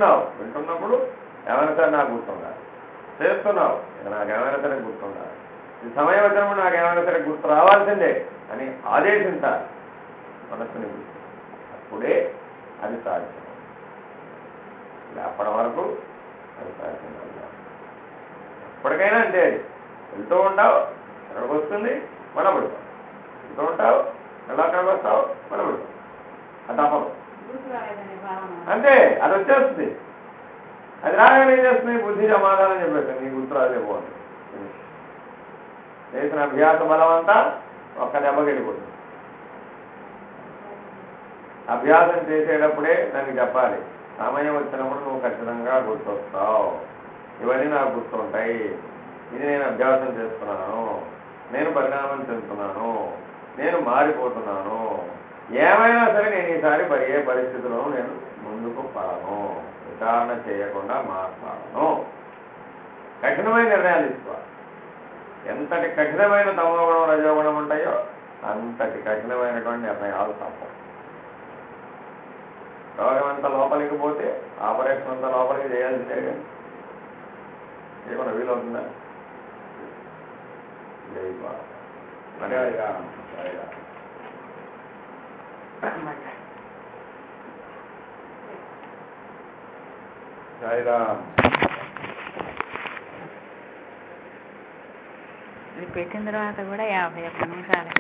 వింటున్నప్పుడు ఏమైనా సార్ నాకు గుర్తుండాలి, చేస్తున్నావు నాకు ఏమైనా సరే గుర్తుండాలి. ఈ సమయం వచ్చినప్పుడు నాకు ఏమైనా సరే గుర్తు రావాల్సిందే అని ఆదేశించాలి మనస్సుని. అప్పుడే అది సాధ్యం. అప్పటి వరకు అది సాధ్యం కాదు. ఎప్పటికైనా అంతే. అది వెళ్తూ ఉంటావు, ఎక్కడికి వస్తుంది మనం పడుతాం, వెళ్తూ ఉంటావు, ఎలా అక్కడికి వస్తావు మనం పడుతాం. అది తప్పదు అంతే. అది వచ్చేస్తుంది. అది రాగానే ఏం చేస్తుంది? బుద్ధి సమాధానం చెప్పేస్తుంది, నీ గుర్తు రాదే పోతుంది. చేసిన అభ్యాస బలం అంతా ఒక్క దెబ్బకి వెళ్ళిపోతుంది. అభ్యాసం చేసేటప్పుడే నాకు చెప్పాలి, సమయం వచ్చినప్పుడు నువ్వు ఖచ్చితంగా గుర్తొస్తావు, ఇవన్నీ నాకు గుర్తుంటాయి, ఇది నేను అభ్యాసం చేస్తున్నాను, నేను పరిణామం చెందుతున్నాను, నేను మారిపోతున్నాను, ఏమైనా సరే నేను ఈసారి ఏ పరిస్థితుల్లో నేను ముందుకు పడను, విచారణ చేయకుండా మాట్లాడను. కఠినమైన నిర్ణయాలు తీసుకోవాలి. ఎంతటి కఠినమైన తమోగుణం రజోగుణం ఉంటాయో అంతటి కఠినమైనటువంటి నిర్ణయాలు తప్పవు. రోగం అంతా లోపలికి పోతే ఆపరేషన్ అంతా లోపలికి చేయాల్సిందే కానీ ఏమన్నా వీలవుతుందా? సాయిరామ్. ఇది పెట్టిన తర్వాత కూడా 51 నిమిషాలు.